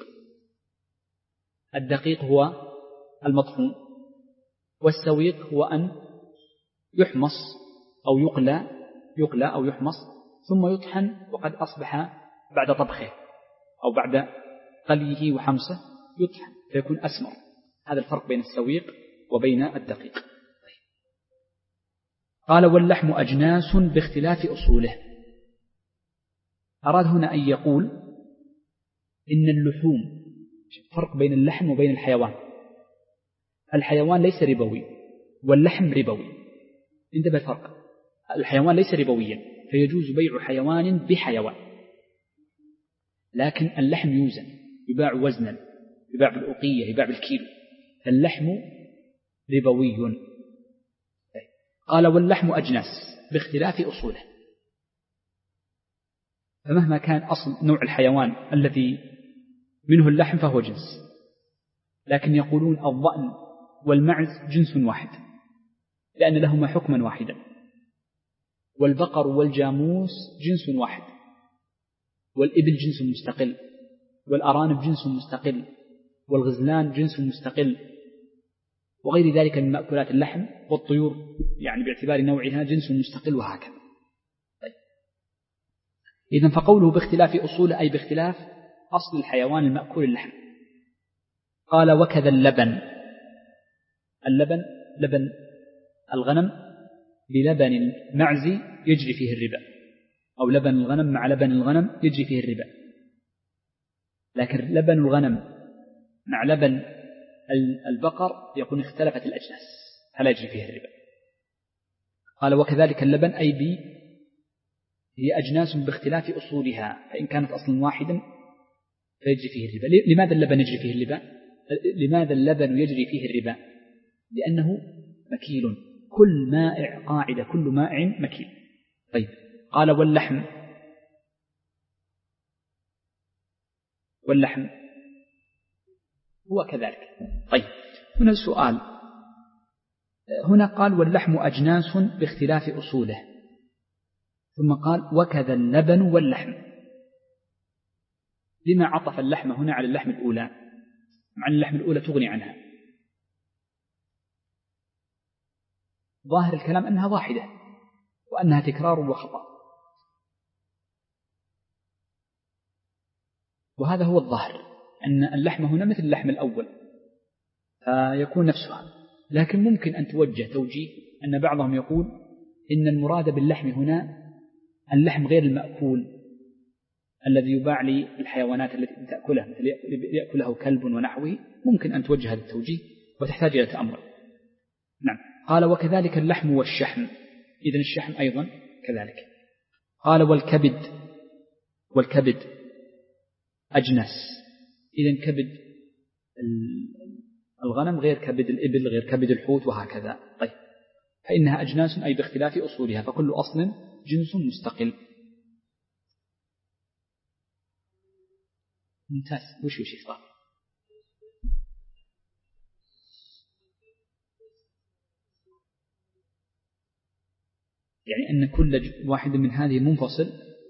الدقيق هو المطحون، والسويق هو أن يحمص أو يقلى يقلى أو يحمص ثم يطحن وقد أصبح بعد طبخه أو بعد قليه وحمصه يطحن فيكون أسمر. هذا الفرق بين السويق وبين الدقيق. قال واللحم أجناس باختلاف أصوله. أراد هنا أن يقول إن اللحوم فرق بين اللحم وبين الحيوان. الحيوان ليس ربوي واللحم ربوي. انتبه الفرق، الحيوان ليس ربويا فيجوز بيع حيوان بحيوان، لكن اللحم يوزن، يباع وزنا، يباع بالأوقية، يباع بالكيلو، فاللحم ربوي. قال واللحم أجناس باختلاف أصوله. فمهما كان أصل نوع الحيوان الذي منه اللحم فهو جنس، لكن يقولون الضأن والمعز جنس واحد لأن لهما حكما واحدا، والبقر والجاموس جنس واحد، والإبل جنس مستقل، والأرانب جنس مستقل، والغزلان جنس مستقل، وغير ذلك من مأكولات اللحم، والطيور يعني باعتبار نوعها جنس مستقل، وهكذا. طيب. إذن فقوله باختلاف أصوله أي باختلاف أصل الحيوان المأكول اللحم. قال وكذا اللبن. اللبن لبن الغنم بلبن المعز يجري فيه الربا، أو لبن الغنم مع لبن الغنم يجري فيه الربا، لكن لبن الغنم مع لبن البقر يكون اختلفت الأجناس فلا يجري فيه الربا. قال وكذلك اللبن أي بي هي أجناس باختلاف أصولها، فإن كانت أصلا واحدا فيجري فيه الربا. لماذا اللبن يجري فيه الربا؟ لماذا اللبن يجري فيه الربا؟ لأنه مكيل، كل مائع قاعدة، كل مائع مكيل. طيب. قال واللحم واللحم هو كذلك. طيب. هنا السؤال، هنا قال واللحم أجناس باختلاف أصوله، ثم قال وكذا اللبن واللحم. لما عطف اللحم هنا على اللحم الأولى مع أن اللحم الأولى تغني عنها؟ ظاهر الكلام أنها واحدة وأنها تكرار وخطأ، وهذا هو الظاهر، أن اللحم هنا مثل اللحم الأول فيكون نفسها. لكن ممكن أن توجه توجيه أن بعضهم يقول إن المراد باللحم هنا اللحم غير المأكول الذي يباع للحيوانات التي تأكله، مثل يأكله كلب ونحوه. ممكن أن توجه هذا التوجيه وتحتاج إلى تأمل. نعم. قال وكذلك اللحم والشحم. إذن الشحم أيضا كذلك. قال والكبد والكبد أجناس. إذن كبد الغنم غير كبد الإبل غير كبد الحوت وهكذا. طيب. فإنها أجناس أي باختلاف أصولها، فكل أصل جنس مستقل. ممتاز. وش وش يصبح؟ يعني أن كل واحد من هذه منفصل،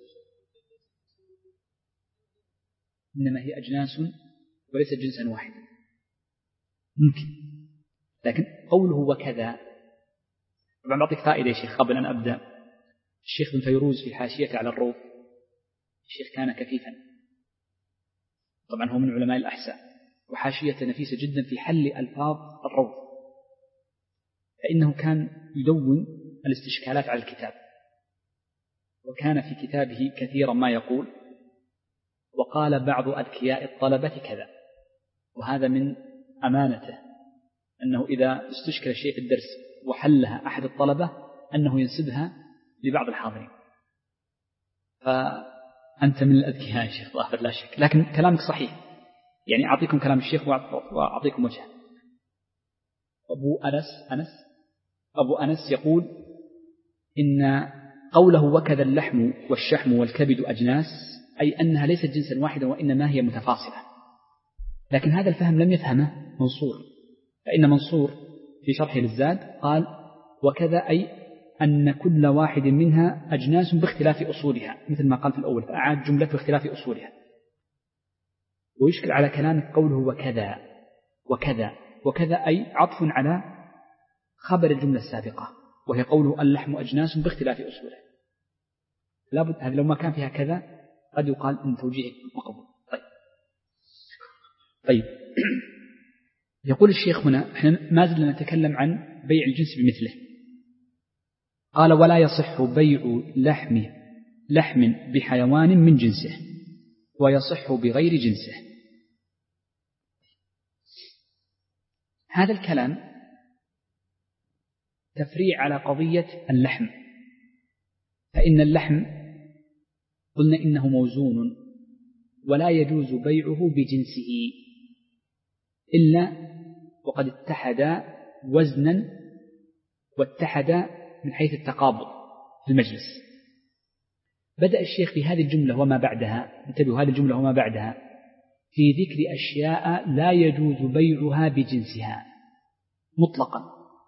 إنما هي أجناس وليست جنسا واحدا. ممكن، لكن قوله وكذا. طبعا بعطيك فائدة يا شيخ قبل أن أبدأ. الشيخ بن فيروز في حاشيته على الروض، الشيخ كان كفيفا، طبعا هو من علماء الأحساء، وحاشية نفيسة جدا في حل ألفاظ الروض، فإنه كان يدون الاستشكالات على الكتاب، وكان في كتابه كثيرا ما يقول وقال بعض أذكياء الطلبة كذا. وهذا من أمانته أنه إذا استشكل الشيء في الدرس وحلها أحد الطلبة أنه ينسبها لبعض الحاضرين. فأنت من الأذكياء يا شيخ ظاهر لا شك، لكن كلامك صحيح. يعني أعطيكم كلام الشيخ وأعطيكم وجهه. أبو أنس أنس أبو أنس يقول إن قوله وكذا اللحم والشحم والكبد أجناس أي أنها ليست جنسا واحدا وإنما هي متفاصلة. لكن هذا الفهم لم يفهمه منصور، فإن منصور في شرحه للزاد قال وكذا أي أن كل واحد منها أجناس باختلاف أصولها، مثل ما قال في الأول، فأعاد جملة باختلاف أصولها. ويشكل على كلامك قوله وكذا وكذا وكذا، أي عطف على خبر الجملة السابقة، وهي قوله اللحم أجناس باختلاف أصوله. لابد هذا لو ما كان فيها كذا قد يقال إن توجيه مقبول. طيب طيب يقول الشيخ هنا، احنا ما زلنا نتكلم عن بيع الجنس بمثله. قال ولا يصح بيع لحم لحم بحيوان من جنسه ويصح بغير جنسه. هذا الكلام تفريع على قضية اللحم، فإن اللحم قلنا إنه موزون ولا يجوز بيعه بجنسه إلا وقد اتحد وزنا واتحد من حيث التقابض في المجلس. بدأ الشيخ بهذه الجملة وما بعدها، انتبهوا هذه الجملة وما بعدها، في ذكر أشياء لا يجوز بيعها بجنسها مطلقا،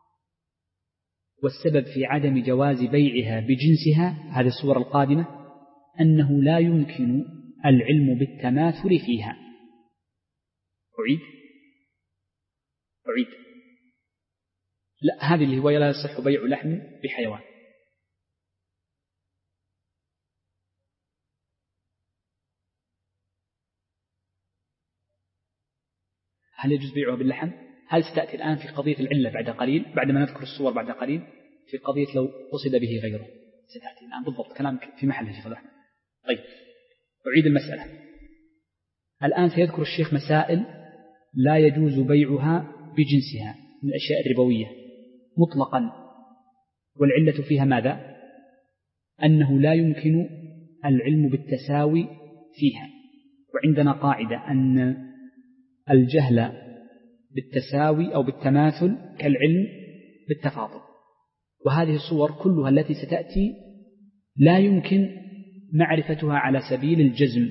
والسبب في عدم جواز بيعها بجنسها هذه الصورة القادمة أنه لا يمكن العلم بالتماثل فيها. أعيد أعيد لا هذه اللي هو لا يصح بيع لحم بحيوان. هل يجوز بيعها باللحم؟ هل ستأتي الآن في قضية العلة بعد قليل، بعد ما نذكر الصور بعد قليل، في قضية لو قصد به غيره ستأتي الآن بالضبط كلامك في محله شيخ الرحمن. طيب أعيد المسألة. الآن سيذكر الشيخ مسائل لا يجوز بيعها بجنسها من الأشياء الربوية مطلقا، والعلة فيها ماذا؟ أنه لا يمكن العلم بالتساوي فيها، وعندنا قاعدة أن الجهل بالتساوي أو بالتماثل كالعلم بالتفاضل، وهذه الصور كلها التي ستأتي لا يمكن معرفتها على سبيل الجزم،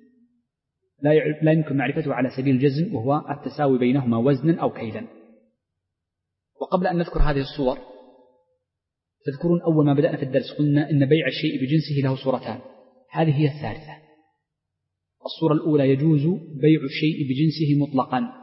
لا يمكن معرفتها على سبيل الجزم وهو التساوي بينهما وزنا أو كيلا. وقبل أن نذكر هذه الصور تذكرون أول ما بدأنا في الدرس قلنا إن بيع الشيء بجنسه له صورتان، هذه هي الثالثة. الصورة الأولى يجوز بيع الشيء بجنسه مطلقا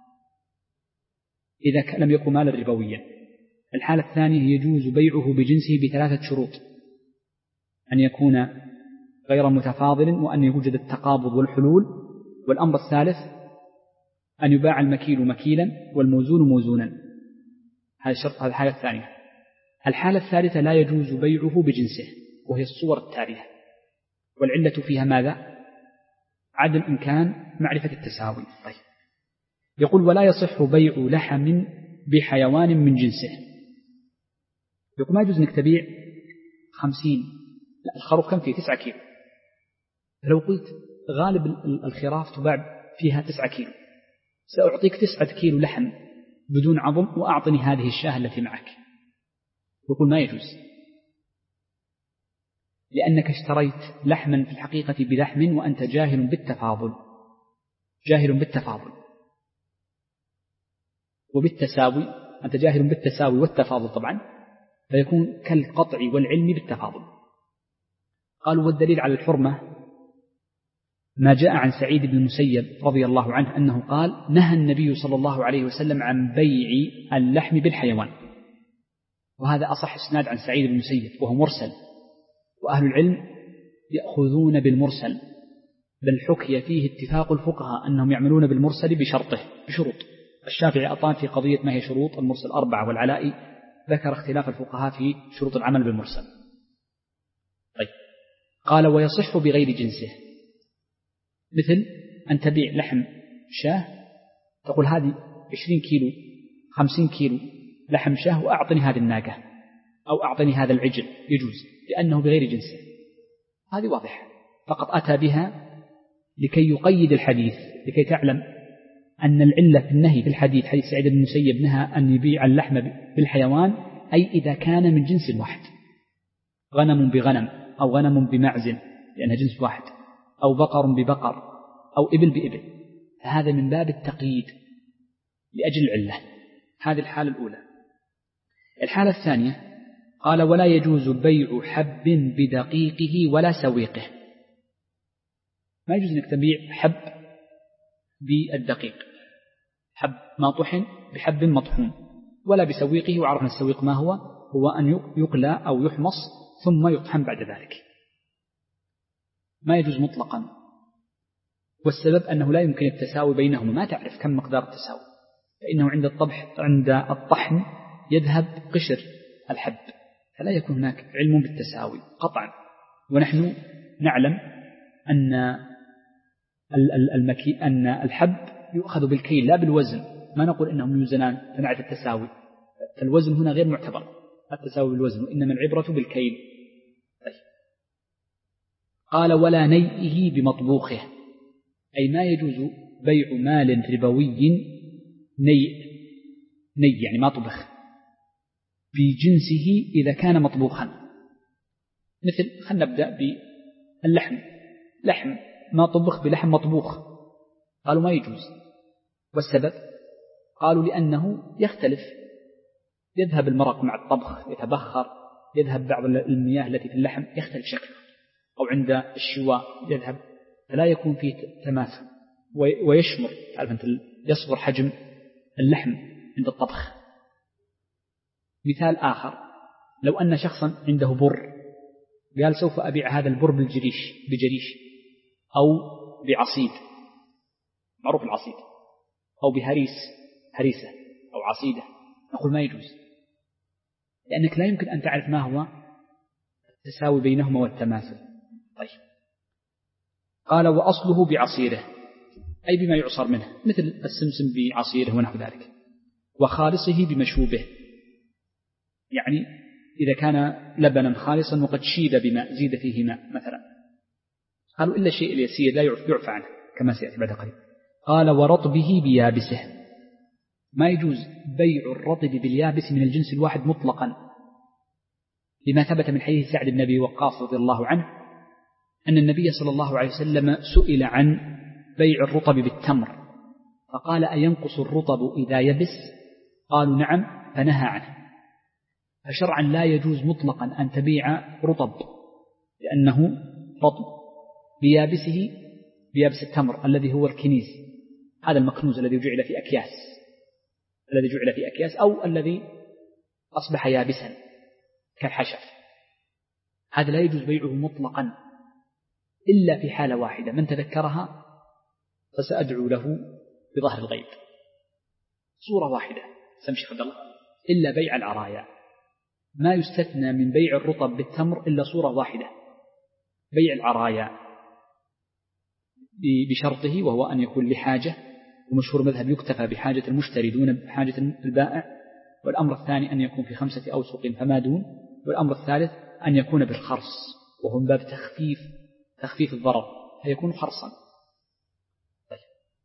إذا لم يكن مالا ربويا. الحالة الثانية يجوز بيعه بجنسه بثلاثة شروط: أن يكون غير متفاضل، وأن يوجد التقابض والحلول، والأمر الثالث أن يباع المكيل مكيلا والموزون موزونا. هذا الشرط، هذه الحالة الثانية. الحالة الثالثة لا يجوز بيعه بجنسه، وهي الصور التالية، والعلة فيها ماذا؟ عدم إمكان معرفة التساوي. طيب يقول ولا يصح بيع لحم بحيوان من جنسه. يقول ما يجوز أنك تبيع خمسين، لا الخروف كم فيه؟ تسعة كيلو. لو قلت غالب الخراف تباع فيها تسعة كيلو، سأعطيك تسعة كيلو لحم بدون عظم وأعطني هذه الشاة التي معك. يقول ما يجوز، لأنك اشتريت لحما في الحقيقة بلحم وأنت جاهل بالتفاضل، جاهل بالتفاضل وبالتساوي، أنت جاهل بالتساوي والتفاضل طبعا، فيكون كالقطع والعلم بالتفاضل. قالوا والدليل على الحرمة ما جاء عن سعيد بن المسيب رضي الله عنه أنه قال نهى النبي صلى الله عليه وسلم عن بيع اللحم بالحيوان، وهذا أصح اسناد عن سعيد بن المسيب وهو مرسل، وأهل العلم يأخذون بالمرسل، بل حكي فيه اتفاق الفقهاء أنهم يعملون بالمرسل بشرطه بشروط. الشافعي أطال في قضية ما هي شروط المرسل أربعة، والعلائي ذكر اختلاف الفقهاء في شروط العمل بالمرسل. طيب قال ويصح بغير جنسه، مثل أن تبيع لحم شاه، تقول هذه عشرين كيلو خمسين كيلو لحم شاه وأعطني هذه الناقة أو أعطني هذا العجل، يجوز لأنه بغير جنسه. هذه واضحة، فقط أتى بها لكي يقيد الحديث، لكي تعلم أن العلة في النهي في الحديث حديث سعيد بن المسيب نهى أن يبيع اللحم بالحيوان، أي إذا كان من جنس واحد، غنم بغنم أو غنم بمعز لأنها جنس واحد، أو بقر ببقر أو إبل بإبل، فهذا من باب التقييد لأجل العلة. هذه الحالة الأولى. الحالة الثانية قال ولا يجوز بيع حب بدقيقه ولا سويقه. ما يجوز أنك تبيع حب بالدقيق، حب ما طحن بحب مطحون، ولا بسويقه. وعرفنا السويق ما هو، هو أن يقلى أو يحمص ثم يطحن بعد ذلك. ما يجوز مطلقا، والسبب أنه لا يمكن التساوي بينهما، ما تعرف كم مقدار التساوي، فإنه عند الطبح عند الطحن يذهب قشر الحب، فلا يكون هناك علم بالتساوي قطعا. ونحن نعلم أن المكي أن الحب يؤخذ بالكيل لا بالوزن، ما نقول إنهم يوزنان فنعرف التساوي، فالوزن هنا غير معتبر التساوي بالوزن، وإنما العبرة بالكيل. طيب. قال ولا نيئه بمطبوخه، أي ما يجوز بيع مال ربوي نيء، ني يعني ما طبخ، بجنسه إذا كان مطبوخا. مثل خلنا نبدأ باللحم، لحم ما طبخ بلحم مطبوخ، قالوا ما يجوز. والسبب قالوا لأنه يختلف، يذهب المرق مع الطبخ يتبخر، يذهب بعض المياه التي في اللحم يختلف شكله، أو عند الشواء يذهب، فلا يكون فيه تماثل ويشمر، تعرف أنت يصغر حجم اللحم عند الطبخ. مثال آخر، لو أن شخصا عنده بر قال سوف أبيع هذا البر بالجريش بجريش أو بعصيد، معروف العصيد، أو بهريس هريسة أو عصيدة، نقول ما يجوز، لأنك لا يمكن أن تعرف ما هو التساوي بينهما والتماثل. طيب. قال وأصله بعصيره، أي بما يعصر منه، مثل السمسم بعصيره ونحو ذلك. وخالصه بمشوبه، يعني إذا كان لبنا خالصا وقد شيد بماء زيد فيه ماء مثلا، قالوا إلا الشيء اليسير لا يعفى عنه كما سيأتي بعد قليل. قال ورطبه بيابسه، ما يجوز بيع الرطب باليابس من الجنس الواحد مطلقا، لما ثبت من حديث سعد بن أبي وقاص رضي الله عنه أن النبي صلى الله عليه وسلم سئل عن بيع الرطب بالتمر فقال أينقص الرطب إذا يبس؟ قالوا نعم، فنهى عنه. فشرعا لا يجوز مطلقا أن تبيع رطب لأنه رطب بيابسه، بيابس التمر الذي هو الكنيز، هذا المكنوز الذي جعل في أكياس، الذي جعل في أكياس أو الذي أصبح يابسا كالحشف، هذا لا يجوز بيعه مطلقا إلا في حالة واحدة من تذكرها فسأدعو له بظهر الغيب، صورة واحدة سمشي عبد الله، إلا بيع العرايا، ما يستثنى من بيع الرطب بالتمر إلا صورة واحدة، بيع العرايا بشرطه وهو أن يكون لحاجة، ومشهور مذهب يكتفى بحاجة المشتري دون حاجة البائع. والأمر الثاني أن يكون في خمسة أوسق فما دون. والأمر الثالث أن يكون بالخرص، وهو من باب تخفيف تخفيف الضرر فيكون خرصا. طيب.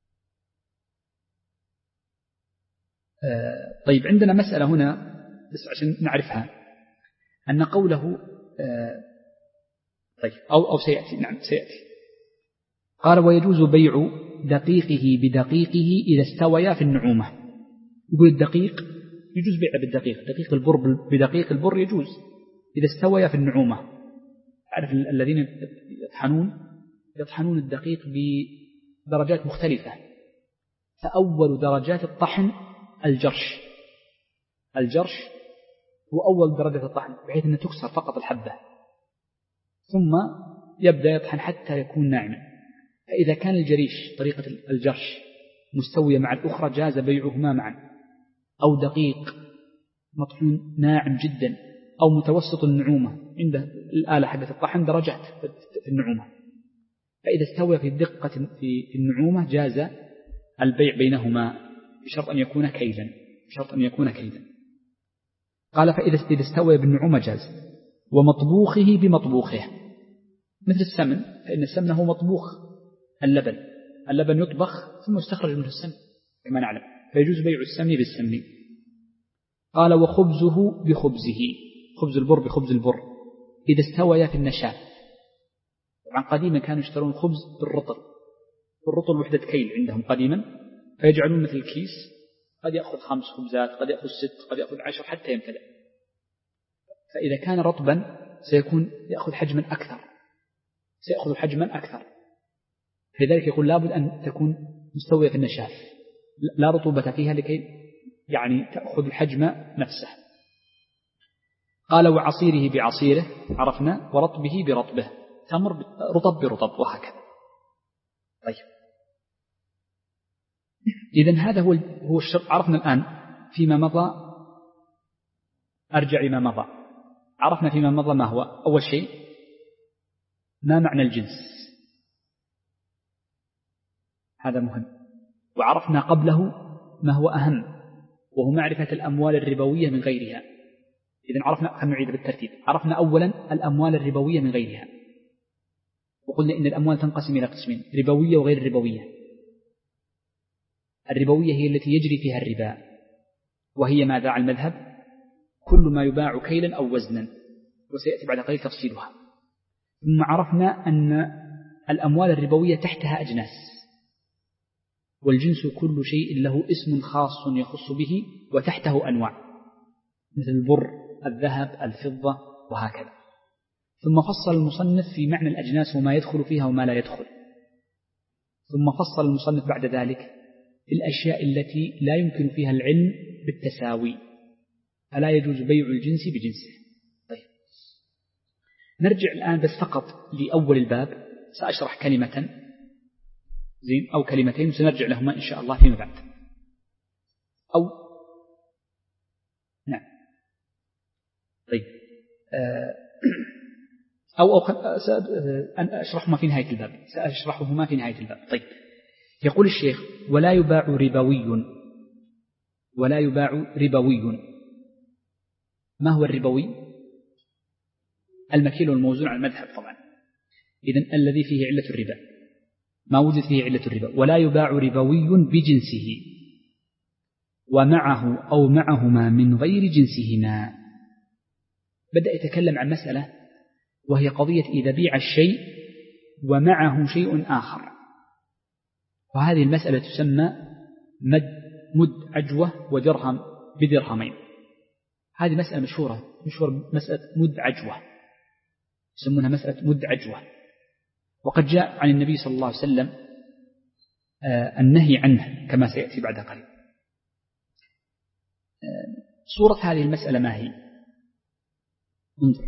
آه طيب عندنا مسألة هنا بس عشان نعرفها، أن قوله آه طيب أو أو سيأتي، نعم سيأتي. قال ويجوز بيع دقيقه بدقيقه إذا استويا في النعومة. يقول الدقيق يجوز بيع بالدقيق، دقيق البر بدقيق البر يجوز إذا استويا في النعومة. أعرف الذين يطحنون يطحنون الدقيق بدرجات مختلفة، فأول درجات الطحن الجرش، الجرش هو أول درجة الطحن بحيث أن تكسر فقط الحبة، ثم يبدأ يطحن حتى يكون ناعما. فإذا كان الجريش طريقة الجرش مستوية مع الأخرى جاز بيعهما معا، أو دقيق مطحون ناعم جدا أو متوسط النعومة، عند الآلة حقة الطحن درجات في النعومة، فإذا استوى في الدقة في النعومة جاز البيع بينهما بشرط أن يكون كيلا، بشرط أن يكون كيلا. قال فإذا استوى بالنعومة جاز. ومطبوخه بمطبوخه، مثل السمن، فإن السمن هو مطبوخ اللبن، اللبن يطبخ ثم يستخرج منه السمن كما نعلم، فيجوز بيع السمن بالسمن. قال وخبزه بخبزه، خبز البر بخبز البر إذا استويا في النشاء. طبعا قديما كانوا يشترون خبز بالرطل، بالرطل وحدة كيل عندهم قديما، فيجعلون مثل الكيس قد يأخذ خمس خبزات، قد يأخذ ست، قد يأخذ عشر حتى يمتلئ، فإذا كان رطبا سيكون يأخذ حجما أكثر سيأخذ حجما أكثر لذلك يقول لابد أن تكون مستوية في النشاف لا رطوبة فيها لكي يعني تأخذ الحجم نفسه. قال وعصيره بعصيره عرفنا ورطبه برطبه تمر رطب برطب وهكذا. طيب إذن هذا هو هو الشرط. عرفنا الآن فيما مضى أرجع لما مضى عرفنا فيما مضى ما هو أول شيء ما معنى الجنس هذا مهم وعرفنا قبله ما هو أهم وهو معرفة الأموال الربوية من غيرها. إذن عرفنا خلينا نعيد بالترتيب. عرفنا أولا الأموال الربوية من غيرها وقلنا إن الأموال تنقسم إلى قسمين ربوية وغير ربوية. الربوية هي التي يجري فيها الربا وهي ما دعا المذهب كل ما يباع كيلا أو وزنا وسيأتي بعد قليل تفصيلها. ثم عرفنا أن الأموال الربوية تحتها أجناس والجنس كل شيء له اسم خاص يخص به وتحته أنواع مثل البر الذهب الفضة وهكذا. ثم فصل المصنف في معنى الأجناس وما يدخل فيها وما لا يدخل. ثم فصل المصنف بعد ذلك في الأشياء التي لا يمكن فيها العلم بالتساوي فلا يجوز بيع الجنس بجنسه. طيب نرجع الآن بس فقط لأول الباب سأشرح كلمة زين أو كلمتين سنرجع لهما إن شاء الله فيما بعد. أو نعم طيب أو, أو سأشرحهما في نهاية الباب سأشرحهما في نهاية الباب. طيب يقول الشيخ ولا يباع ربوي ولا يباع ربوي. ما هو الربوي؟ المكيل والموزون على المذهب طبعا. إذن الذي فيه علة الربا ما وجد فيه علة الربا. ولا يباع ربوي بجنسه ومعه أو معهما من غير جنسهما. بدأ يتكلم عن مسألة وهي قضية إذا بيع الشيء ومعه شيء آخر وهذه المسألة تسمى مد مد عجوة ودرهم بدرهمين. هذه مسألة مشهورة مشهورة مسألة مد عجوة يسمونها مسألة مد عجوة وقد جاء عن النبي صلى الله عليه وسلم آه النهي عنه كما سيأتي بعد قليل. آه صورة هذه المسألة ما هي؟ انظر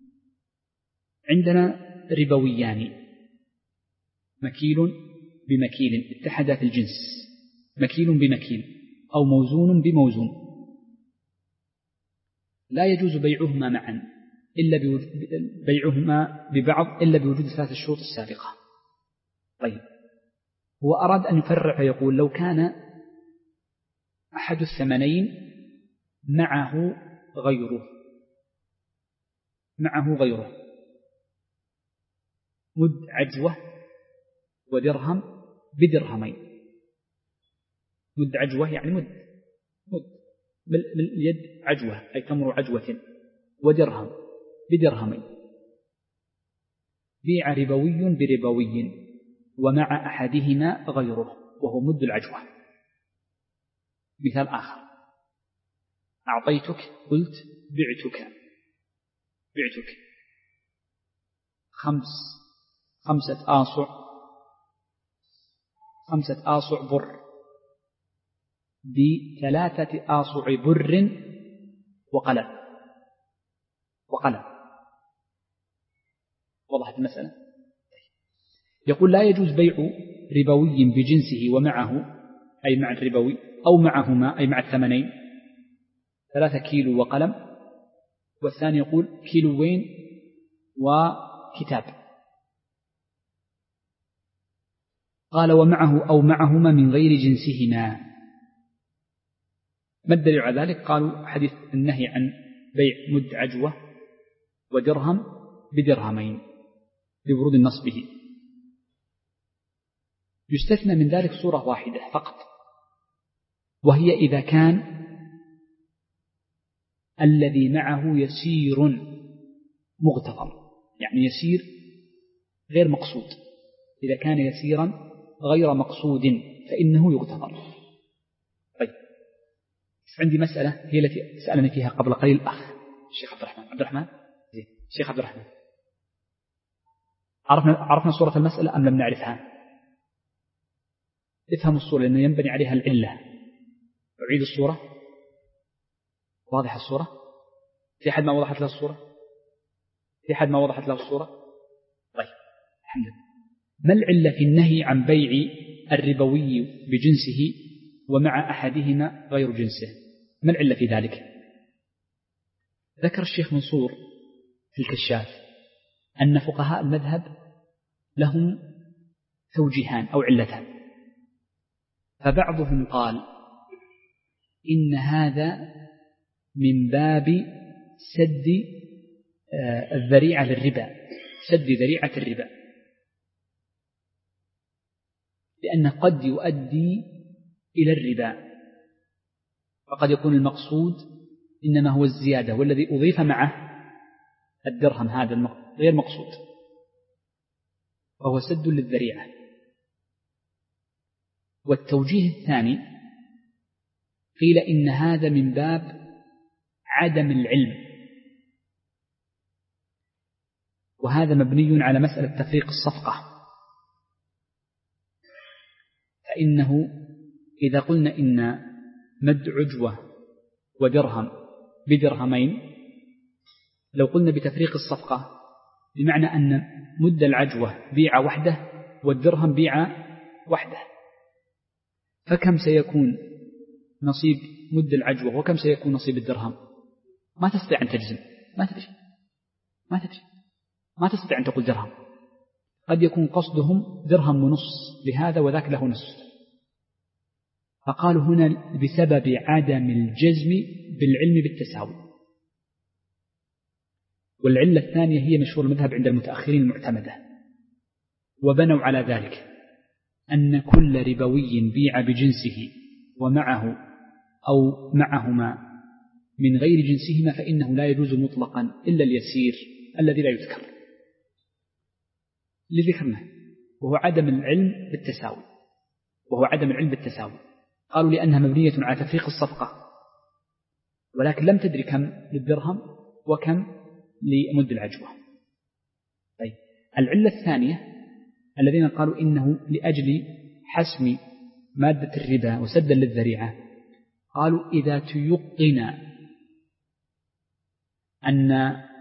عندنا ربويان مكيل بمكيل اتحدا في الجنس مكيل بمكيل أو موزون بموزون لا يجوز بيعهما معا إلا بيعهما ببعض إلا بوجود ثلاث الشروط السابقة. طيب هو أراد أن يفرع فيقول لو كان أحد الثمنين معه غيره معه غيره مد عجوة ودرهم بدرهمين. مد عجوة يعني مد مد باليد عجوة أي تمر عجوة ودرهم بدرهمين. بيع ربوي بربوي ومع أحدهما غيره وهو مد العجوة. مثال آخر أعطيتك قلت بعتك بعتك خمس خمسة آصع خمسة آصع بر بثلاثة آصع بر وقلم وقلم. وضحت المسألة. يقول لا يجوز بيع ربوي بجنسه ومعه أي مع الربوي أو معهما أي مع الثمنين ثلاثة كيلو وقلم والثاني يقول كيلوين وكتاب. قال ومعه أو معهما من غير جنسهما. ما الدليل على ذلك؟ قالوا حديث النهي عن بيع مد عجوة ودرهم بدرهمين لورود النص به. يستثنى من ذلك صورة واحدة فقط وهي إذا كان الذي معه يسير مغتفر يعني يسير غير مقصود. إذا كان يسيرا غير مقصود فإنه يغتفر. طيب عندي مسألة هي التي سألني فيها قبل قليل الأخ الشيخ عبد الرحمن عبد الرحمن زين الشيخ عبد الرحمن عرفنا عرفنا صورة المسألة أم لم نعرفها؟ افهم الصورة لأنه ينبني عليها العلة. أعيد الصورة. واضح الصورة؟ في أحد ما وضحت له الصورة؟ في أحد ما وضحت له الصورة؟ طيب الحمد لله. ما العلة في النهي عن بيع الربوي بجنسه ومع أحدهما غير جنسه؟ ما العلة في ذلك؟ ذكر الشيخ منصور في الكشاف أن فقهاء المذهب لهم توجيهان أو علتان، فبعضهم قال إن هذا من باب سد الذريعة للربا، سد ذريعة الربا، لأنه قد يؤدي إلى الربا، فقد يكون المقصود إنما هو الزيادة، والذي أضيف معه الدرهم هذا غير مقصود، فهو سد للذريعة. والتوجيه الثاني قيل إن هذا من باب عدم العلم، وهذا مبني على مسألة تفريق الصفقة، فإنه إذا قلنا إن مد عجوة ودرهم بدرهمين، لو قلنا بتفريق الصفقة بمعنى أن مد العجوة بيع وحده والدرهم بيع وحده، فكم سيكون نصيب مد العجوة وكم سيكون نصيب الدرهم؟ ما تستطيع أن تجزم، ما تدري ما تدري ما تستطيع أن تقول درهم، قد يكون قصدهم درهم ونص لهذا وذاك له نصف، فقالوا هنا بسبب عدم الجزم بالعلم بالتساوي. والعلة الثانية هي مشهور المذهب عند المتأخرين المعتمدة، وبنوا على ذلك أن كل ربوي بيع بجنسه ومعه أو معهما من غير جنسهما فإنه لا يجوز مطلقا إلا اليسير الذي لا يذكر لذكرنا، وهو عدم العلم بالتساوي وهو عدم العلم بالتساوي قالوا لأنها مبنية على تفريق الصفقة، ولكن لم تدري كم للدرهم وكم لمد العجوة. طيب العلة الثانية الذين قالوا إنه لأجل حسم مادة الربا وسدا للذريعة، قالوا إذا تيقن أن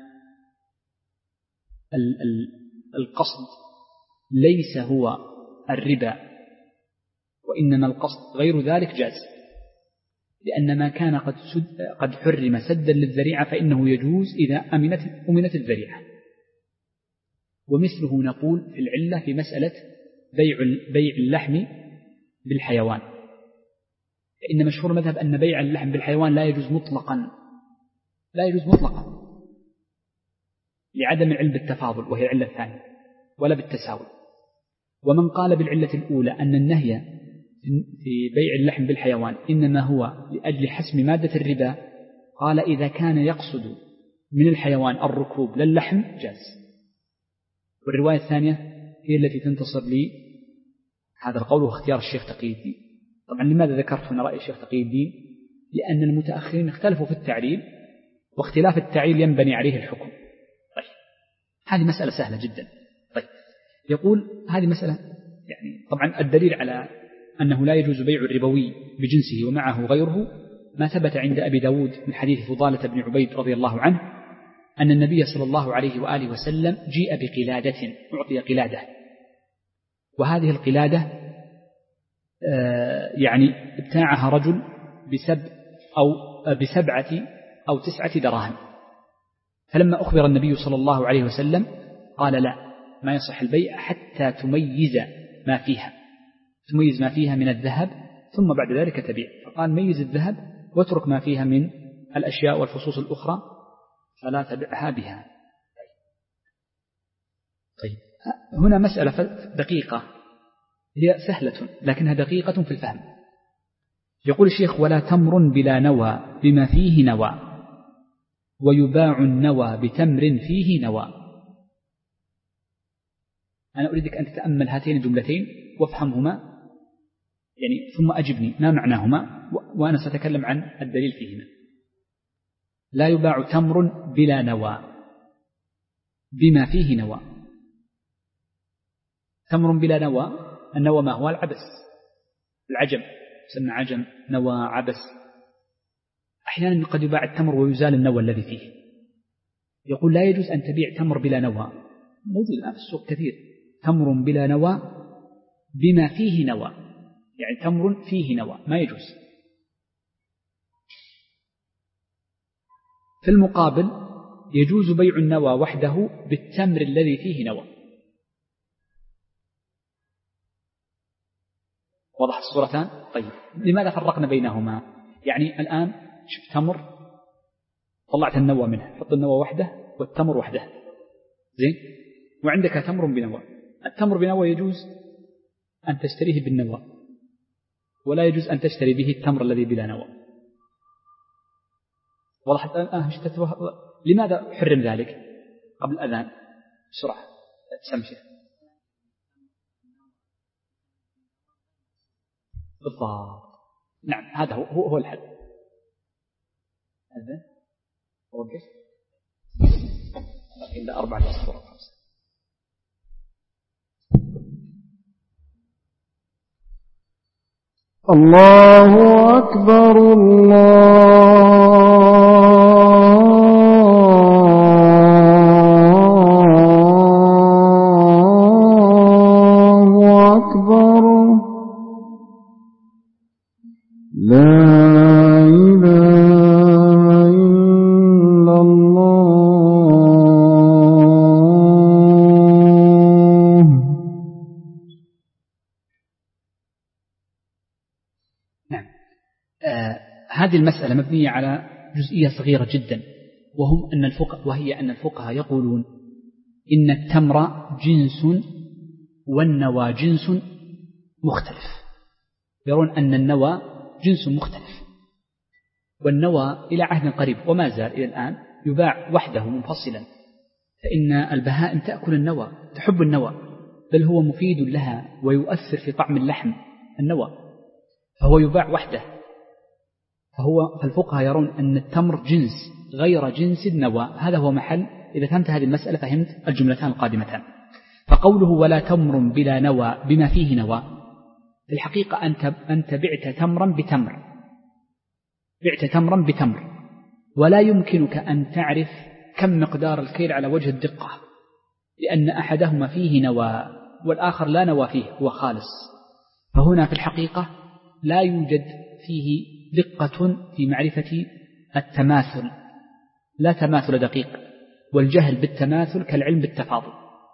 القصد ليس هو الربا وإنما القصد غير ذلك جاز، لأن ما كان قد, قد حرم سدا للذريعة فإنه يجوز إذا أمنت, أمنت الذريعة. ومثله نقول في العلة في مسألة بيع, بيع اللحم بالحيوان، فإن مشهور مذهب أن بيع اللحم بالحيوان لا يجوز مطلقا لا يجوز مطلقا لعدم العلم بالتفاضل وهي العلة الثانية، ولا بالتساوي. ومن قال بالعلة الأولى أن النهي في بيع اللحم بالحيوان إنما هو لأجل حسم مادة الربا، قال إذا كان يقصد من الحيوان الركوب للحم جاز. والرواية الثانية هي التي تنتصر لي هذا القول واختيار الشيخ تقي الدين. طبعا لماذا ذكرت هنا رأي الشيخ تقي الدين؟ لأن المتأخرين اختلفوا في التعليل، واختلاف التعليل ينبني عليه الحكم. طيب هذه مسألة سهلة جدا. طيب يقول هذه مسألة يعني طبعا الدليل على أنه لا يجوز بيع الربوي بجنسه ومعه غيره ما ثبت عند أبي داود من حديث فضالة بن عبيد رضي الله عنه أن النبي صلى الله عليه وآله وسلم جيء بقلادة، أعطي قلادة، وهذه القلادة يعني ابتاعها رجل بسب أو بسبعة أو تسعة دراهم، فلما أخبر النبي صلى الله عليه وسلم قال لا، ما يصح البيع حتى تميز ما فيها تميز ما فيها من الذهب ثم بعد ذلك تبيع. فقال ميز الذهب واترك ما فيها من الأشياء والفصوص الأخرى فلا تبعها بها. طيب هنا مسألة دقيقة هي سهلة لكنها دقيقة في الفهم. يقول الشيخ ولا تمر بلا نوى بما فيه نوى ويباع النوى بتمر فيه نوى. أنا أريدك أن تتأمل هاتين الجملتين وافهمهما يعني ثم أجبني ما معناهما وأنا سأتكلم عن الدليل فيهما. لا يباع تمر بلا نوى بما فيه نوى. تمر بلا نوى، النوى ما هو؟ العبس، العجم، سمى عجم، نوى، عبس. أحيانا قد يباع التمر ويزال النوى الذي فيه. يقول لا يجوز أن تبيع تمر بلا نوى، موجود الآن في السوق كثير، تمر بلا نوى بما فيه نوى، يعني تمر فيه نوى، ما يجوز. في المقابل يجوز بيع النوى وحده بالتمر الذي فيه نوى. وضح الصورتان؟ طيب لماذا فرقنا بينهما؟ يعني الآن شوف تمر، طلعت النوى منه، حط النوى وحده والتمر وحده، زين، وعندك تمر بنوى. التمر بنوى يجوز أن تشتريه بالنوى، ولا يجوز أن تشتري به التمر الذي بلا نوى. وضحت الآن؟ لماذا حرم ذلك قبل الأذان؟ بسرعة سمشة. بالضبط، نعم، هذا هو هو الحل. هذا وقف إلا أربعة أسطر خمسة. الله أكبر، الله أكبر، لا إله إلا الله. نعم، آه هذه المسألة مبنية على جزئية صغيرة جدا، وهم أن الفقه وهي أن الفقهاء يقولون إن التمر جنس والنوى جنس مختلف. يرون أن النوى جنس مختلف، والنوى إلى عهد قريب وما زال إلى الآن يباع وحده منفصلا، فإن البهائم تأكل النوى، تحب النوى، بل هو مفيد لها ويؤثر في طعم اللحم النوى، فهو يباع وحده. فهو فالفقهاء يرون أن التمر جنس غير جنس النوى. هذا هو محل، إذا فهمت هذه المسألة فهمت الجملتان القادمتان. فقوله ولا تمر بلا نوى بما فيه نوى، في الحقيقة أنت, أنت بعت تمرا بتمر، بعت تمرا بتمر، ولا يمكنك أن تعرف كم مقدار الكيل على وجه الدقة، لأن أحدهما فيه نوى والآخر لا نوى فيه، هو خالص. فهنا في الحقيقة لا يوجد فيه دقة في معرفة التماثل، لا تماثل دقيق، والجهل بالتماثل كالعلم بالتفاضل.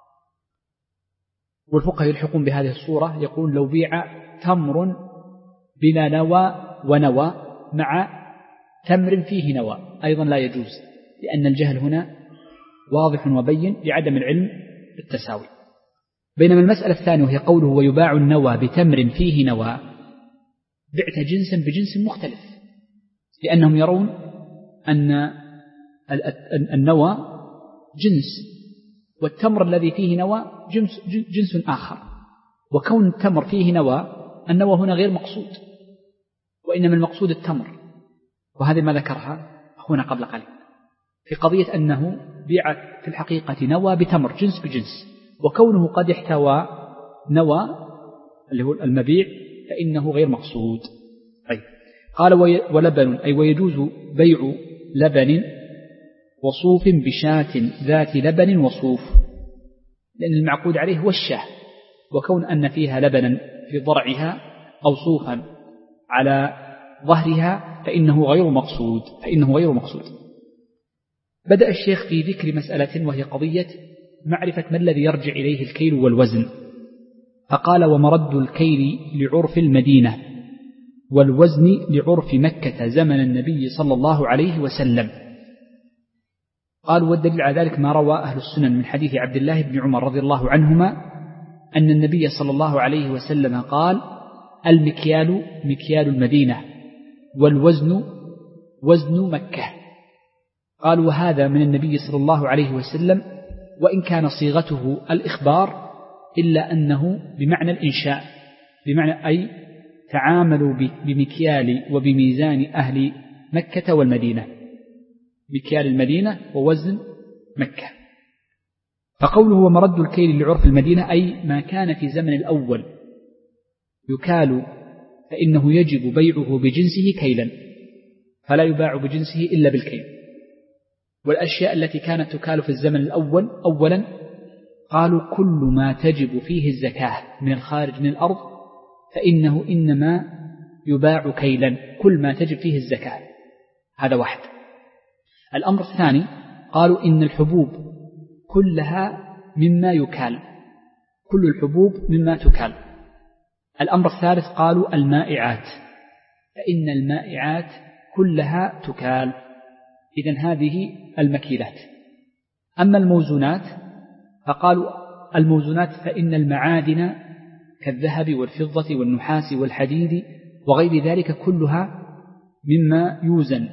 والفقهاء يلحقون بهذه الصورة، يقول لو بيع تمر بلا نوى ونوى مع تمر فيه نوى أيضا لا يجوز، لأن الجهل هنا واضح وبين لعدم العلم بالتساوي. بينما المسألة الثانية وهي قوله ويباع النوى بتمر فيه نوى، بعت جنسا بجنس مختلف، لأنهم يرون أن النوى جنس والتمر الذي فيه نوى جنس, جنس آخر، وكون التمر فيه نوى، النوى هنا غير مقصود، وإنما المقصود التمر. وهذا ما ذكرها هنا قبل قليل في قضية أنه بيع في الحقيقة نوى بتمر جنس بجنس، وكونه قد احتوى نوى اللي هو المبيع فإنه غير مقصود. طيب قال ولبن، أي ويجوز بيع لبن وصوف بشاة ذات لبن وصوف، لأن المعقود عليه هو الشاه، وكون أن فيها لبنا في ضرعها أو صوفا على ظهرها فإنه غير مقصود فإنه غير مقصود. بدأ الشيخ في ذكر مسألة وهي قضية معرفة ما الذي يرجع إليه الكيل والوزن، فقال ومرد الكيل لعرف المدينة والوزن لعرف مكة زمن النبي صلى الله عليه وسلم. قال والدليل على ذلك ما روى أهل السنن من حديث عبد الله بن عمر رضي الله عنهما أن النبي صلى الله عليه وسلم قال المكيال مكيال المدينة والوزن وزن مكة. قال وهذا من النبي صلى الله عليه وسلم، وإن كان صيغته الإخبار إلا أنه بمعنى الإنشاء، بمعنى أي تعاملوا بمكيال وبميزان أهل مكة والمدينة. مكيال المدينة ووزن مكة. فقوله ومرد الكيل لعرف المدينة أي ما كان في زمن الأول يكال فإنه يجب بيعه بجنسه كيلا، فلا يباع بجنسه إلا بالكيل. والأشياء التي كانت تكال في الزمن الأول أولا قالوا كل ما تجب فيه الزكاة من الخارج من الأرض فإنه إنما يباع كيلا، كل ما تجب فيه الزكاة. هذا واحد. الأمر الثاني قالوا إن الحبوب كلها مما يكال، كل الحبوب مما تكال. الأمر الثالث قالوا المائعات، فإن المائعات كلها تكال. إذن هذه المكيلات. أما الموزونات فقالوا الموزونات فإن المعادن كالذهب والفضة والنحاس والحديد وغير ذلك كلها مما يوزن،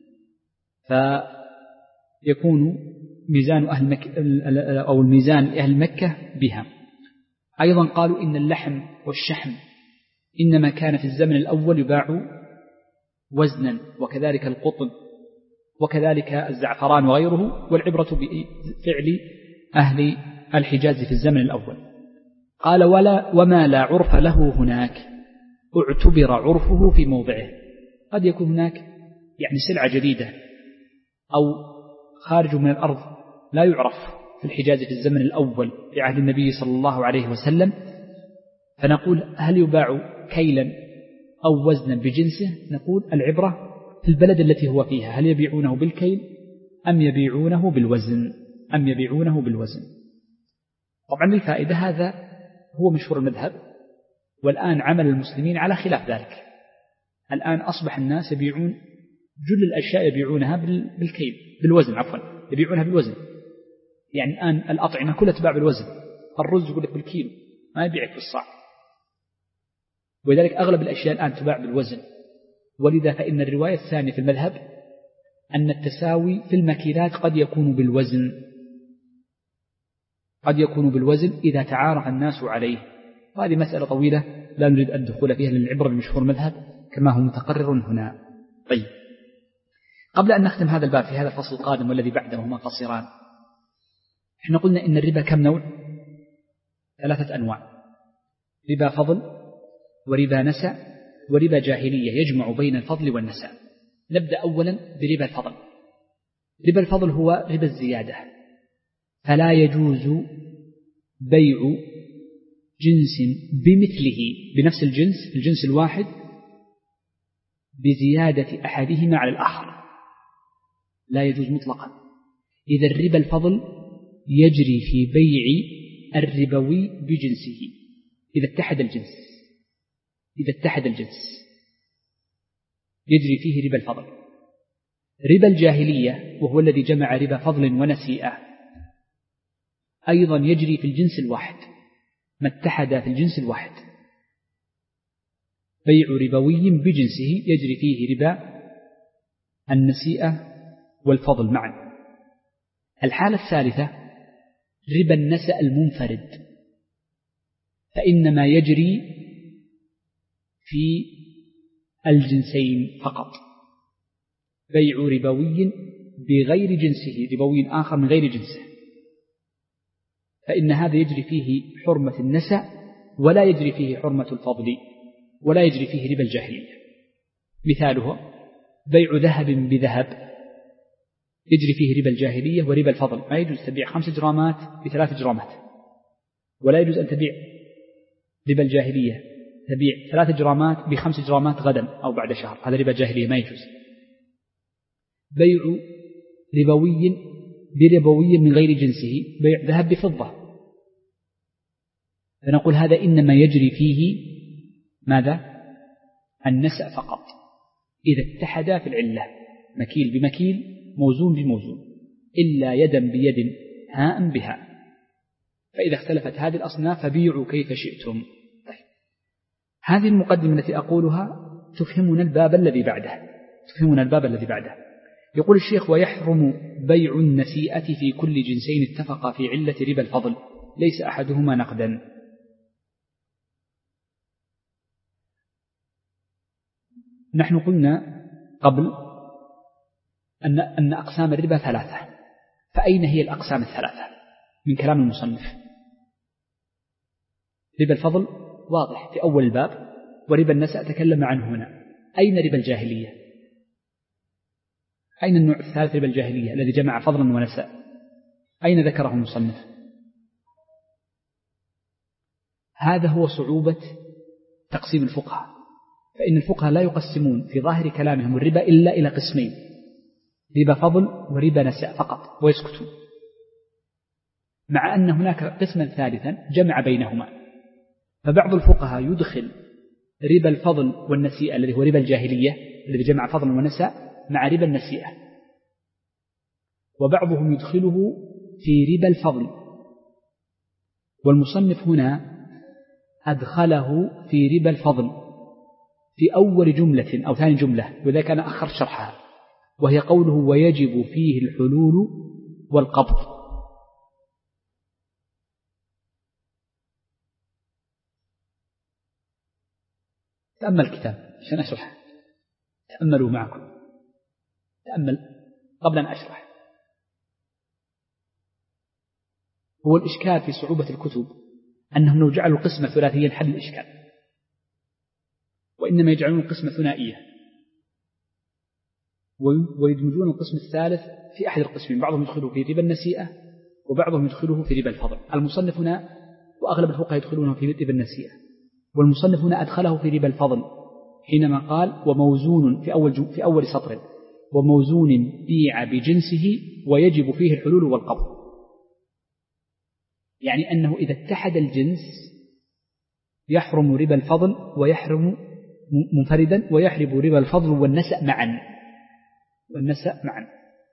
فيكون ميزان أهل مكة أو الميزان أهل مكة بها. أيضا قالوا إن اللحم والشحم إنما كان في الزمن الأول يباع وزنا، وكذلك القطن وكذلك الزعفران وغيره، والعبرة بفعل أهل الحجاز في الزمن الأول. قال ولا وما لا عرف له هناك اعتبر عرفه في موضعه. قد يكون هناك يعني سلعة جديدة أو خارج من الأرض لا يعرف في الحجاز في الزمن الأول في عهد النبي صلى الله عليه وسلم، فنقول هل يباع كيلا أو وزنا بجنسه؟ نقول العبرة في البلد التي هو فيها، هل يبيعونه بالكيل أم يبيعونه بالوزن أم يبيعونه بالوزن. طبعا للفائدة هذا هو مشهور المذهب، والآن عمل المسلمين على خلاف ذلك. الآن أصبح الناس يبيعون جل الأشياء يبيعونها بالكيل بالوزن عفوا يبيعونها بالوزن. يعني الآن الأطعمة كلها تباع بالوزن، الرز يقول لك بالكيلو ما يبيعك بالصاع، ولذلك أغلب الأشياء الآن تباع بالوزن. ولذا فإن الرواية الثانية في المذهب أن التساوي في المكيلات قد يكون بالوزن، قد يكون بالوزن إذا تعارف الناس عليه. وهذه مسألة طويلة لا نريد أن ندخل فيها للعبرة بمشهور المذهب كما هو متقرر هنا. طيب، قبل أن نختم هذا الباب في هذا الفصل القادم والذي بعده هما قصيران، احنا قلنا إن الربا كم نوع؟ ثلاثة أنواع: ربا فضل وربا نسأ وربا جاهلية يجمع بين الفضل والنسأ. نبدأ أولا بربا الفضل. ربا الفضل هو ربا الزيادة، فلا يجوز بيع جنس بمثله بنفس الجنس الجنس الواحد بزيادة أحدهما على الآخر، لا يجوز مطلقا. إذا الربا الفضل يجري في بيع الربوي بجنسه إذا اتحد الجنس، إذا اتحد الجنس يجري فيه ربا الفضل. ربا الجاهلية وهو الذي جمع ربا فضل ونسيئة أيضا يجري في الجنس الواحد، ما اتحد في الجنس الواحد، بيع ربوي بجنسه يجري فيه ربا النسيئة والفضل معا. الحالة الثالثة ربا النسأ المنفرد، فإنما يجري في الجنسين فقط، بيع ربوي بغير جنسه، ربوي آخر من غير جنسه، فإن هذا يجري فيه حرمة النسأ ولا يجري فيه حرمة الفضل ولا يجري فيه ربا الجاهلية. مثاله بيع ذهب بذهب يجري فيه ربا الجاهلية وربا الفضل. ما يجوز تبيع خمس جرامات بثلاث جرامات، ولا يجوز أن تبيع ربا الجاهلية تبيع ثلاث جرامات بخمس جرامات غدا أو بعد شهر، هذا ربا الجاهلية ما يجوز. بيع ربوي بربوي من غير جنسه، بيع ذهب بفضة، فنقول هذا إنما يجري فيه ماذا؟ النسأ فقط، إذا اتحدا في العلة، مكيل بمكيل موزون بموزون، إلا يدا بيد هاء بها، فإذا اختلفت هذه الأصناف فبيعوا كيف شئتم. طيب، هذه المقدمة التي أقولها تفهمنا الباب الذي بعده، تفهمنا الباب الذي بعده. يقول الشيخ: ويحرم بيع النسيئة في كل جنسين اتفقا في علة ربا الفضل ليس أحدهما نقدا. نحن قلنا قبل أن أن أقسام الربا ثلاثة، فأين هي الأقسام الثلاثة من كلام المصنف؟ ربا الفضل واضح في أول الباب، وربا النسأ تكلم عنه هنا. أين ربا الجاهلية؟ أين النوع الثالث ربا الجاهلية الذي جمع فضلا ونسأ؟ أين ذكره المصنف؟ هذا هو صعوبة تقسيم الفقهاء، فإن الفقهاء لا يقسمون في ظاهر كلامهم الربا إلا إلى قسمين: ربا فضل وربا نسأ فقط، ويسكتون، مع أن هناك قسما ثالثا جمع بينهما. فبعض الفقهاء يدخل ربا الفضل والنسيئة الذي هو ربا الجاهلية الذي جمع فضل ونسأ مع ربا النسيئة، وبعضهم يدخله في ربا الفضل، والمصنف هنا أدخله في ربا الفضل في أول جملة أو ثاني جملة، وذلك أنا أخر شرحها، وهي قوله ويجب فيه الحلول والقبض. تأمل الكتاب عشان أشرح، تأملوا معكم، تأمل قبل أن أشرح. هو الإشكال في صعوبة الكتب أنهم لو جعلوا القسمة ثلاثيا حل الإشكال، وإنما يجعلون القسمة ثنائية ويدمجون القسم الثالث في أحد القسمين، بعضهم يدخله في ربا النسيئة وبعضهم يدخله في ربا الفضل. المصنف هنا وأغلب الفقهاء يدخلونه في ربا النسيئة، والمصنف هنا أدخله في ربا الفضل حينما قال وموزون في أول, في أول سطر وموزون بيع بجنسه ويجب فيه الحلول والقبض، يعني أنه إذا اتحد الجنس يحرم ربا الفضل ويحرم منفردا، ويحرم ربا الفضل والنسأ معا والنسأ معا.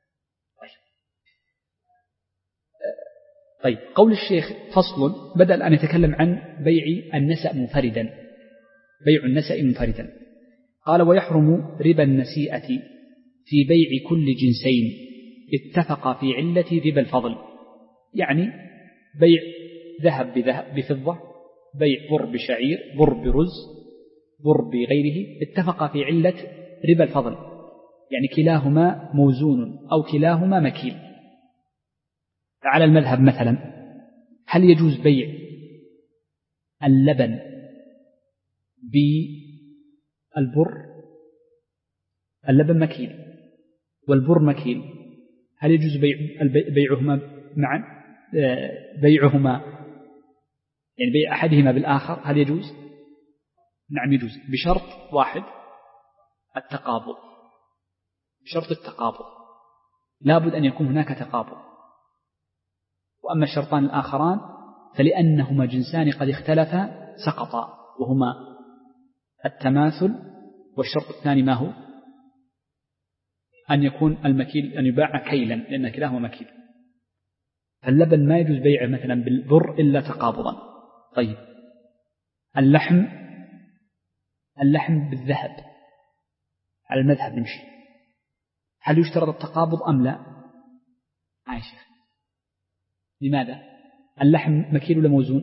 طيب قول الشيخ فصل، بدأ الآن يتكلم عن بيع النسأ منفردا، بيع النسأ منفردا. قال ويحرم ربا النسيئة في بيع كل جنسين اتفقا في علة ربا الفضل، يعني بيع ذهب بذهب بفضة، بيع بر بشعير، بر برز، بر بغيره، اتفقا في علة ربا الفضل، يعني كلاهما موزون أو كلاهما مكيل. على المذهب مثلا هل يجوز بيع اللبن بالبر؟ اللبن مكيل والبر مكيل، هل يجوز بيع بيعهما معا؟ بيعهما يعني بيع أحدهما بالآخر هل يجوز؟ نعم يجوز، بشرط واحد التقابض، بشرط التقابض لابد أن يكون هناك تقابض. وأما الشرطان الآخران فلأنهما جنسان قد اختلفا سقطا، وهما التماثل، والشرط الثاني ما هو؟ أن يكون المكيل أن يباع كيلا لأن كلاهما مكيل. فاللبن ما يجوز بيعه مثلا بالبر إلا تقابضا. طيب اللحم، اللحم بالذهب على المذهب نمشي، هل يشترط التقابض أم لا؟ عايشة لماذا؟ اللحم مكيل ولا موزون؟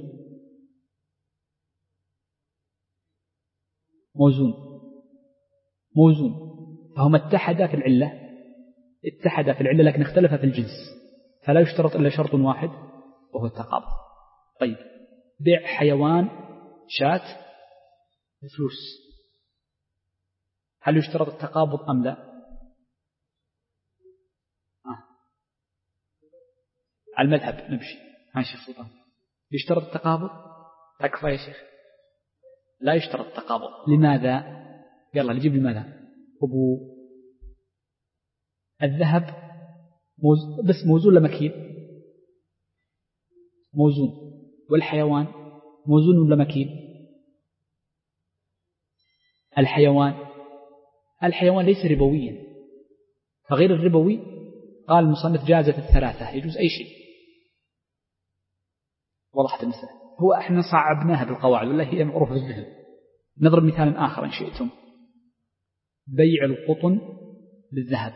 موزون، موزون، فهما اتحدا في العلة، اتحدا في العلة لكن اختلفا في الجنس، فلا يشترط إلا شرط واحد وهو التقابض. طيب بيع حيوان شاة بفلوس هل يشترط التقابض أم لا؟ آه. على المذهب نمشي، ها شيخ سلطان يشترط التقابض؟ تكفى يا شيخ، لا يشترط التقابض. لماذا؟ يلا نجيب لماذا. أبو الذهب موز... بس موزون ولا مكيل؟ موزون. والحيوان موزون ولا مكيل؟ الحيوان الحيوان ليس ربويا، فغير الربوي قال المصنف جازت الثلاثة، يجوز أي شيء. وضحت المسألة. هو احنا صعبناها بالقواعد والله هي معروفة بالذهن. نضرب مثال آخر إن شئتم، بيع القطن بالذهب،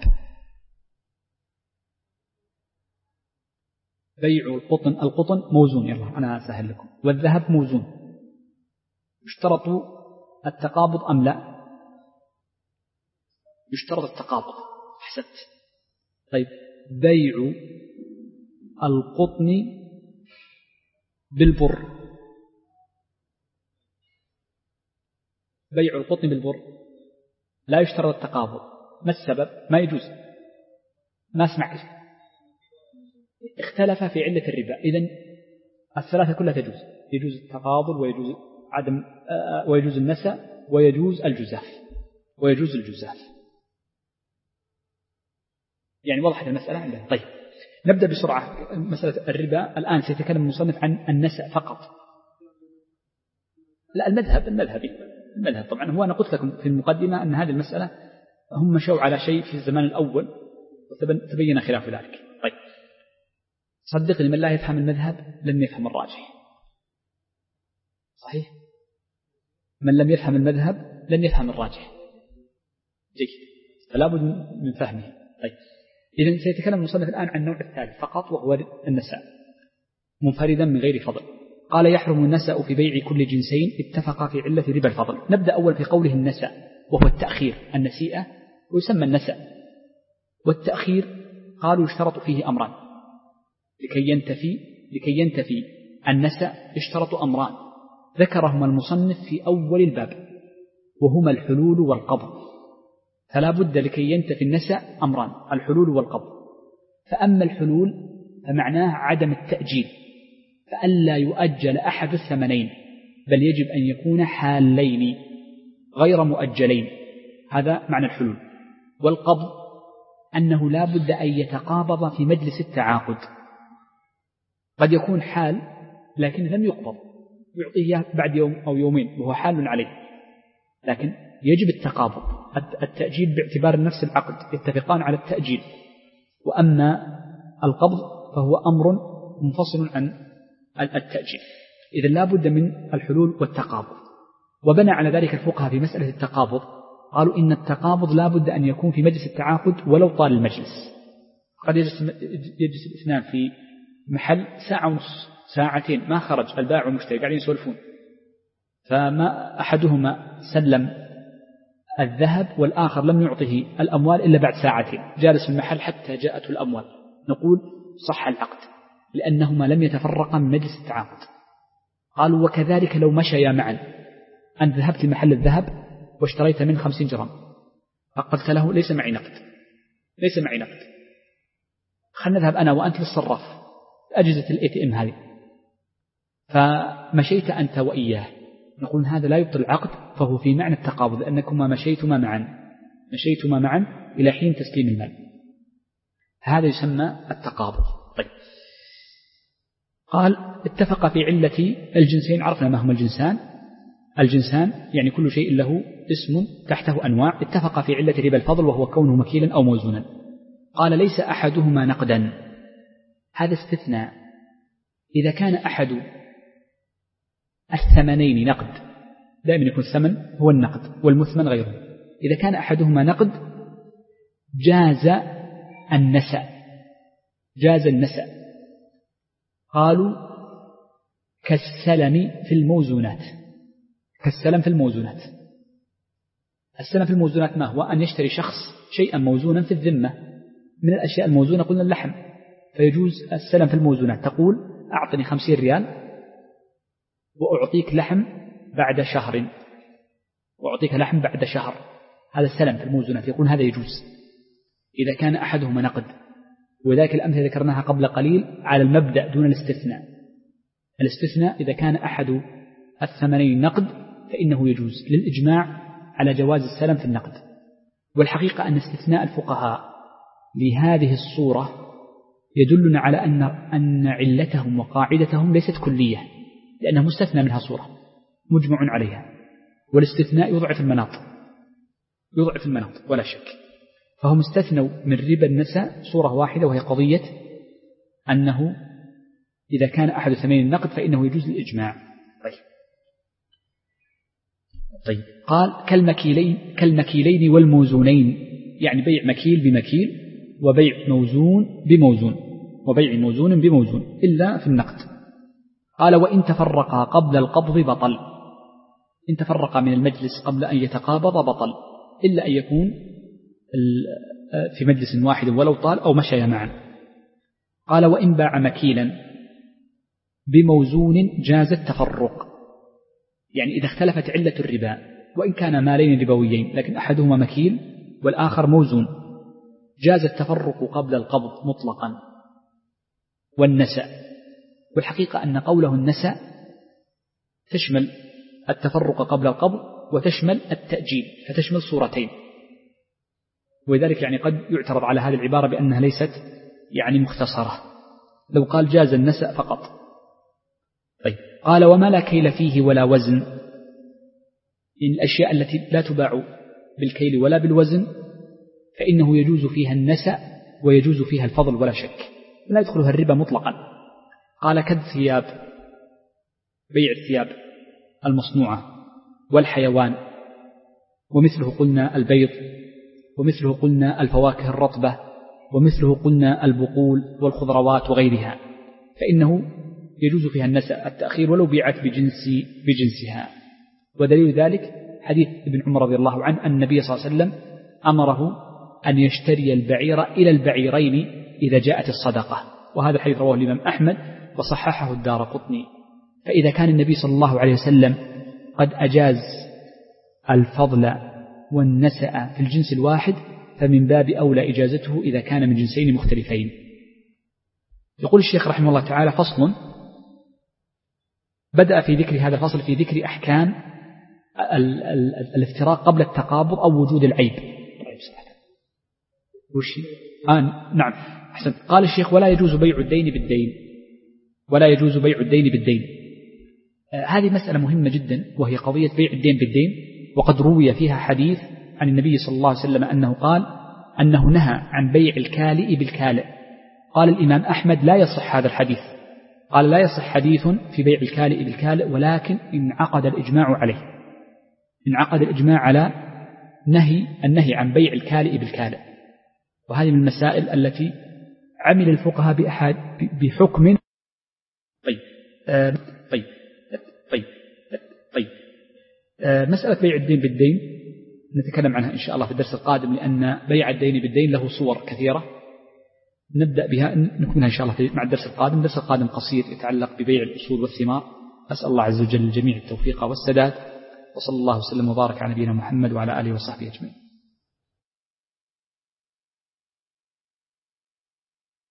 بيع القطن، القطن موزون، يلا أنا أسهل لكم، والذهب موزون، يشترط التقابض أم لا؟ يشترط التقابض، حسبت طيب بيع القطن بالبر، بيع القطن بالبر لا يشترط التقابض، ما السبب؟ ما يجوز، ما اسمع كيف اختلف في علة الربا. إذن الثلاثة كلها تجوز، يجوز التقابض ويجوز عدم ويجوز النسأ ويجوز الجزاف ويجوز الجزاف يعني وضحت المسألة عندنا. طيب نبدأ بسرعة مسألة الربا. الآن سيتكلم المصنف عن النسأ فقط. لا المذهب المذهبي المذهب طبعا هو أنا قلت لكم في المقدمة أن هذه المسألة هم مشوا على شيء في الزمان الأول وتبين خلاف ذلك. طيب صدقني من لا يفهم المذهب لن يفهم الراجح، صحيح؟ من لم يفهم المذهب لن يفهم الراجح. جيد، فلا بد من فهمه. طيب إذن سيتكلم المصنف الآن عن النوع الثالث فقط وهو النساء منفردا من غير فضل. قال يحرم النساء في بيع كل جنسين اتفقا في علة ربا الفضل. نبدأ أول في قوله النساء وهو التأخير، النسيئة ويسمى النساء. والتأخير قالوا يشترط فيه أمران لكي ينتفي لكي ينتفي النساء، يشترط أمران ذكرهما المصنف في أول الباب وهما الحلول والقبض. فلا بد لكي ينتفي النساء أمران، الحلول والقبض. فأما الحلول فمعناه عدم التأجيل، فألا يؤجل أحد الثمنين بل يجب أن يكون حالين غير مؤجلين، هذا معنى الحلول. والقبض أنه لا بد أن يتقابض في مجلس التعاقد، قد يكون حال لكن لم يقبض يعطيه بعد يوم أو يومين وهو حال عليه، لكن يجب التقابض التأجيل باعتبار نفس العقد يتفقان على التأجيل. وأما القبض فهو أمر منفصل عن التأجيل. إذن لا بد من الحلول والتقابض. وبنى على ذلك الفقهاء في مسألة التقابض، قالوا إن التقابض لا بد أن يكون في مجلس التعاقد ولو طال المجلس. قد يجلس, يجلس الاثنان في محل ساعة ونص ساعتين ما خرج البائع والمشتري قاعدين يسولفون، فما أحدهما سلم الذهب والآخر لم يعطه الأموال إلا بعد ساعتين، جالس في المحل حتى جاءته الأموال، نقول صح العقد لأنهما لم يتفرقا من مجلس التعاقد. قالوا وكذلك لو مشيا معا، أنت ذهبت لمحل الذهب واشتريت من خمسين جرام فقلت له ليس معي نقد ليس معي نقد خلنا نذهب أنا وأنت للصراف أجهزة الاي تي ام هذه، فمشيت أنت وإياه، نقول هذا لا يبطل العقد فهو في معنى التقابض لأنكما مشيتما معا مشيتما معا إلى حين تسليم المال، هذا يسمى التقابض. طيب قال اتفق في علة الجنسين، عرفنا ما هما الجنسان، الجنسان يعني كل شيء له اسم تحته أنواع، اتفق في علة ربا الفضل وهو كونه مكيلا أو موزونا. قال ليس أحدهما نقدا، هذا استثناء، إذا كان أحد الثمنين نقد، دائما يكون الثمن هو النقد والمثمن غيره، إذا كان أحدهما نقد جاز النسأ جاز النسأ قالوا كالسلم في الموزونات، كالسلم في الموزونات. السلم في الموزونات ما هو؟ أن يشتري شخص شيئا موزونا في الذمة، من الأشياء الموزونة قلنا اللحم، فيجوز السلم في الموزونات، تقول أعطني خمسين ريال وأعطيك لحم بعد شهر وأعطيك لحم بعد شهر، هذا السلم في الموزونات، يقول هذا يجوز إذا كان أحدهما نقد. وذلك الأمثلة ذكرناها قبل قليل على المبدأ دون الاستثناء. الاستثناء إذا كان أحد الثمنين نقد فإنه يجوز للإجماع على جواز السلم في النقد. والحقيقة أن استثناء الفقهاء لهذه الصورة يدلنا على أن أن علتهم وقاعدتهم ليست كلية، لأنه مستثنى منها صورة مجمع عليها، والاستثناء يضعف المناط يضعف المناط ولا شك. فهم استثنوا من ربا النساء صورة واحدة وهي قضية أنه إذا كان أحد ثمين النقد فإنه يجوز الإجماع. طيب. طيب قال كالمكيلين, كالمكيلين والموزونين، يعني بيع مكيل بمكيل وبيع موزون بموزون وبيع موزون بموزون إلا في النقد. قال وإن تفرقا قبل القبض بطل، إن تفرقا من المجلس قبل أن يتقابض بطل، إلا أن يكون في مجلس واحد ولو طال أو مشيا معا. قال وإن باع مكيلا بموزون جاز التفرق، يعني إذا اختلفت علة الربا وإن كان مالين ربويين لكن أحدهما مكيل والآخر موزون جاز التفرق قبل القبض مطلقا والنسأ. والحقيقة أن قوله النسأ تشمل التفرق قبل القبض وتشمل التأجيل، فتشمل صورتين، ولذلك يعني قد يعترض على هذه العبارة بأنها ليست يعني مختصرة، لو قال جاز النسأ فقط. طيب قال وما لا كيل فيه ولا وزن، إن الأشياء التي لا تباع بالكيل ولا بالوزن فإنه يجوز فيها النسأ ويجوز فيها الفضل ولا شك، لا يدخلها الربا مطلقا. قال كالثياب، بيع الثياب المصنوعة والحيوان، ومثله قلنا البيض، ومثله قلنا الفواكه الرطبة، ومثله قلنا البقول والخضروات وغيرها، فإنه يجوز فيها النسأ التأخير ولو بيعت بجنس بجنسها. ودليل ذلك حديث ابن عمر رضي الله عنه أن النبي صلى الله عليه وسلم أمره أن يشتري البعير إلى البعيرين إذا جاءت الصدقة، وهذا الحديث رواه الإمام أحمد وصححه الدارقطني. فإذا كان النبي صلى الله عليه وسلم قد أجاز الفضل والنسأ في الجنس الواحد فمن باب أولى إجازته إذا كان من جنسين مختلفين. يقول الشيخ رحمه الله تعالى فصل، بدأ في ذكر هذا الفصل في ذكر أحكام ال ال الافتراق قبل التقابض أو وجود العيب. وش آه نعم أحسن. قال الشيخ ولا يجوز بيع الدين بالدين، ولا يجوز بيع الدين بالدين. آه هذه مسألة مهمة جدا، وهي قضية بيع الدين بالدين، وقد روي فيها حديث عن النبي صلى الله عليه وسلم أنه قال أنه نهى عن بيع الكالئ بالكالئ. قال الإمام أحمد لا يصح هذا الحديث، قال لا يصح حديث في بيع الكالئ بالكالئ، ولكن انعقد الإجماع عليه، انعقد الإجماع على نهي النهي عن بيع الكالئ بالكالئ. وهذه من المسائل التي عمل الفقهاء بأحد بحكم. طيب آه طيب طيب طيب آه مسألة بيع الدين بالدين نتكلم عنها إن شاء الله في الدرس القادم، لأن بيع الدين بالدين له صور كثيرة نبدأ بها نكملها إن شاء الله مع الدرس القادم. الدرس القادم قصير يتعلق ببيع الأصول والثمار. أسأل الله عز وجل الجميع التوفيق والسداد، وصلى الله وسلم وبارك على نبينا محمد وعلى آله وصحبه أجمعين.